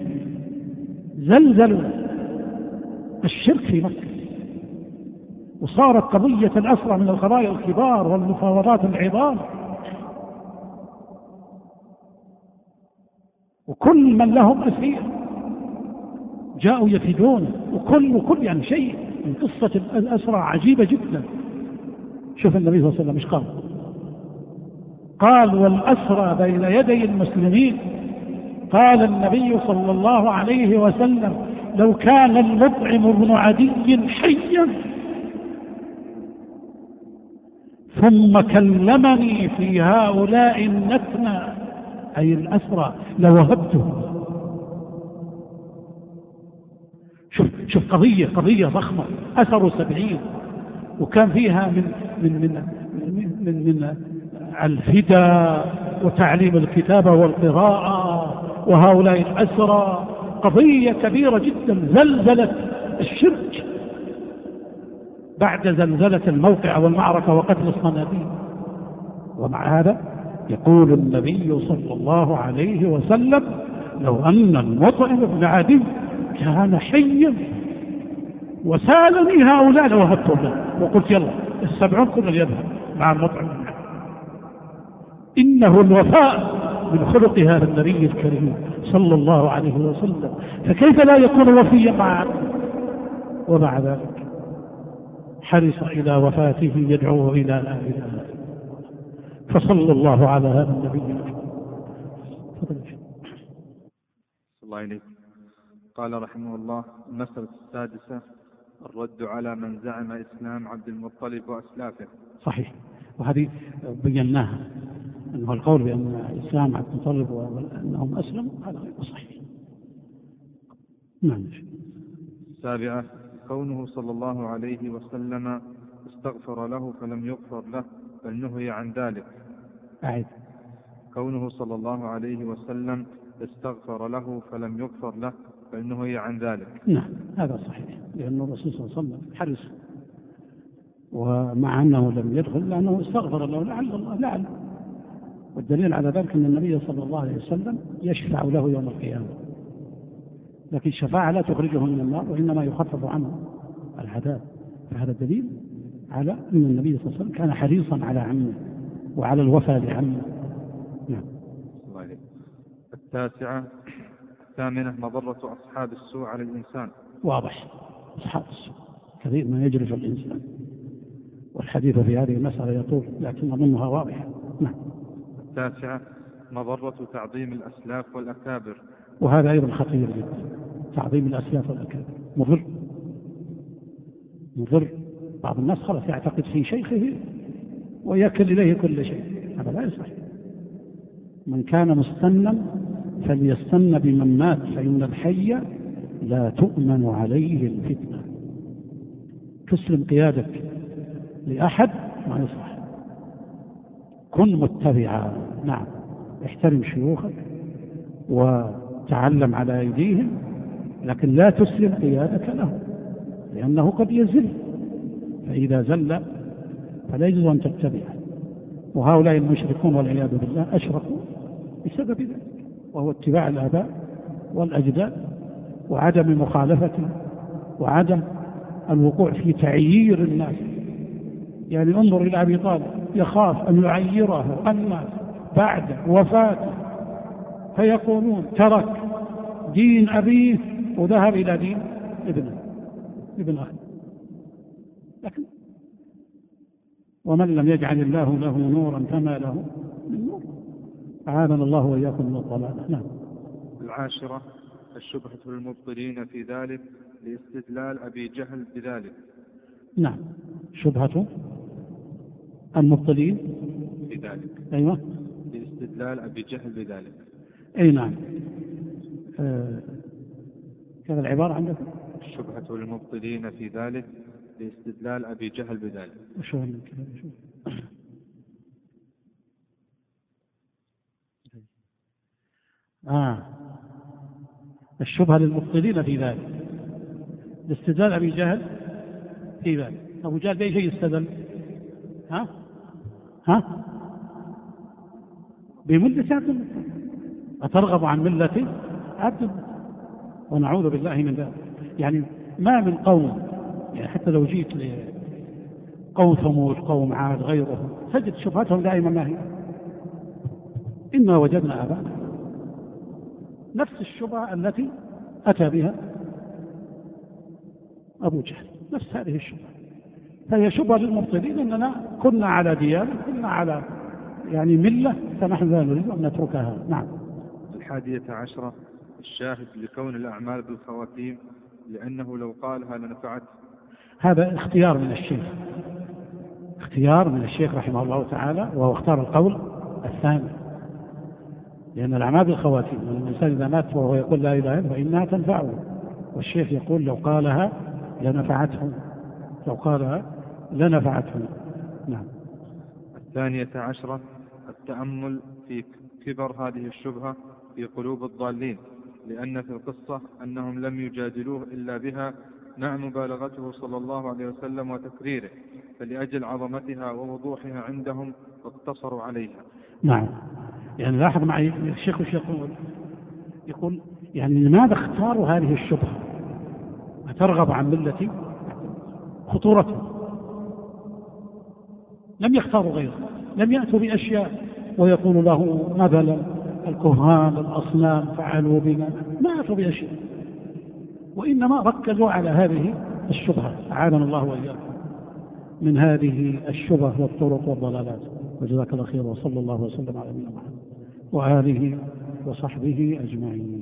زلزلوا الشرك في مكة، وصارت قضية الأسرى من القضايا الكبار والمفاوضات العظام، وكل من لهم أسير جاءوا يفدون، وكل يعني شيء من قصة الأسرى عجيبة جدا. شوف النبي صلى الله عليه وسلم ايش قال؟ قال: والأسرى بين يدي المسلمين. قال النبي صلى الله عليه وسلم: لو كان المطعم بن عدي حيا ثم كلمني في هؤلاء النتنى أي الأسرى لوهبته. شوف قضية ضخمة، أسروا 70 وكان فيها من الفداء وتعليم الكتابة والقراءة، وهؤلاء الأسرى قضية كبيرة جدا زلزلت الشرك بعد زلزلة الموقع والمعركة وقتل الصناديد. ومع هذا يقول النبي صلى الله عليه وسلم: لو أن المطعم بن عدي كان حيا وسالني هؤلاء لوهبته له، وقلت يلا 70 كل يذهب مع المطعم. إنه الوفاء من خلق هذا النبي الكريم صلى الله عليه وسلم، فكيف لا يكون وفيا مع عبده؟ ومع ذلك حرص إلى وفاته يدعوه إلى لا إله إلا الله. فصلى الله على هذا النبي الكريم. الله إليك. قال رحمه الله: المسألة السادسة: الرد على من زعم إسلام عبد المطلب وأسلافه. صحيح، وهذه بيناها أنه القول بأن إسلام عبد المطلب وأنهم أسلموا هذا غير صحيح. نعم. السابعة: كونه صلى الله عليه وسلم استغفر له فلم يغفر له بل نهي عن ذلك. أعيد. كونه صلى الله عليه وسلم استغفر له فلم يغفر له بل نهي عن ذلك. نعم هذا صحيح، لأن الرسول صلى الله عليه وسلم حرص، ومع أنه لم يدخل لأنه استغفر له لعل الله لعل. والدليل على ذلك أن النبي صلى الله عليه وسلم يشفع له يوم القيامة، لكن الشفاعة لا تخرجه من النار وإنما يخفف عنه العذاب. فهذا دليل على أن النبي صلى الله عليه وسلم كان حريصا على عمه وعلى الوفاء لعمه. نعم. التاسعة: الثامنة: مضرة أصحاب السوء على الإنسان. واضح، أصحاب السوء كثير ما يجري في الإنسان، والحديث في هذه المسألة يطول، لكن أظنها واضحة. نعم. التاسعة: مضرة تعظيم الأسلاف والأكابر. وهذا أيضا خطير جدا، تعظيم الأسلاف والأكابر مضر. بعض الناس خلاص يعتقد في شيخه ويكل إليه كل شيء، هذا لا يصح. من كان مستنا فليستن بمن مات، فإن الحي لا تؤمن عليه الفتنة. تسلم قيادك لأحد ما يصح، كن متبعا. نعم، احترم شيوخك وتعلم على أيديهم، لكن لا تسلم قيادك له، لأنه قد يزل، فإذا زل فلا يجوز أن تتبعه. وهؤلاء المشركون والعياذ بالله أشركوا بسبب ذلك، وهو اتباع الآباء والأجداد وعدم مخالفته وعدم الوقوع في تعيير الناس. يعني انظر إلى أبي طالب يخاف أن يعيره الناس بعد وفاته، فيقولون ترك دين أبيه وذهب إلى دين ابن أخيه. لكن ومن لم يجعل الله له نورا فما له من نور. أعاذنا الله وإياكم من الضلال. نعم. العاشرة: الشبهة للمبطلين في ذلك لاستدلال أبي جهل بذلك. نعم، شبهة المبطلين في ذلك. أيوة، لاستدلال أبي جهل بذلك. أي نعم. كذا العبارة عندك: الشبهة للمبطلين في ذلك لاستدلال أبي جهل بذلك. وشو الكلام؟ الشبهة للمبطلين في ذلك لاستدلال أبي جهل في ذلك. أبو جهل بأي شيء استدل؟ بملة عبد المطلب، أترغب عن ملة عبد المطلب؟ ونعوذ بالله من ذلك. يعني ما من قوم، يعني حتى لو جيت لقوم ثمود قوم عاد غيرهم تجد شبهتهم دائما ما هي؟ إنا وجدنا آباءنا، نفس الشبهة التي أتى بها أبو جهل، نفس هذه الشبهة. فهي شبهة للمبطلين أننا كنا على ديانة، كنا على يعني ملة، فنحن لا نريد أن نتركها. نعم. 11 الشاهد لكون الأعمال بالخواتيم، لأنه لو قالها لنفعته. هذا اختيار من الشيخ، اختيار من الشيخ رحمه الله تعالى، وهو اختار القول الثاني، لأن الأعمال بالخواتيم، الإنسان إذا مات وهو يقول لا إله إلا الله فإنها تنفعه، والشيخ يقول لو قالها لنفعته، لو قالها لنفعته. نعم. 12 التأمل في كبر هذه الشبهة في قلوب الضالين، لأن في القصة أنهم لم يجادلوه إلا بها مع مبالغته صلى الله عليه وسلم وتكريره، فلأجل عظمتها ووضوحها عندهم اقتصروا عليها. نعم. يعني لاحظ معي الشيخ وش يقول يعني لماذا اختاروا هذه الشبهة؟ أترغب عن ملتي؟ خطورته، لم يختاروا غيره، لم يأتوا بأشياء ويقول له مثلا الكهان الأصنام فعلوا بنا، ما أتوا بأشياء، وإنما ركزوا على هذه الشبهة. أعاذنا الله وإياكم من هذه الشبه والطرق والضلالات. وجزاك الله خير، وصلى الله وسلم على نبينا محمد وآله وصحبه أجمعين.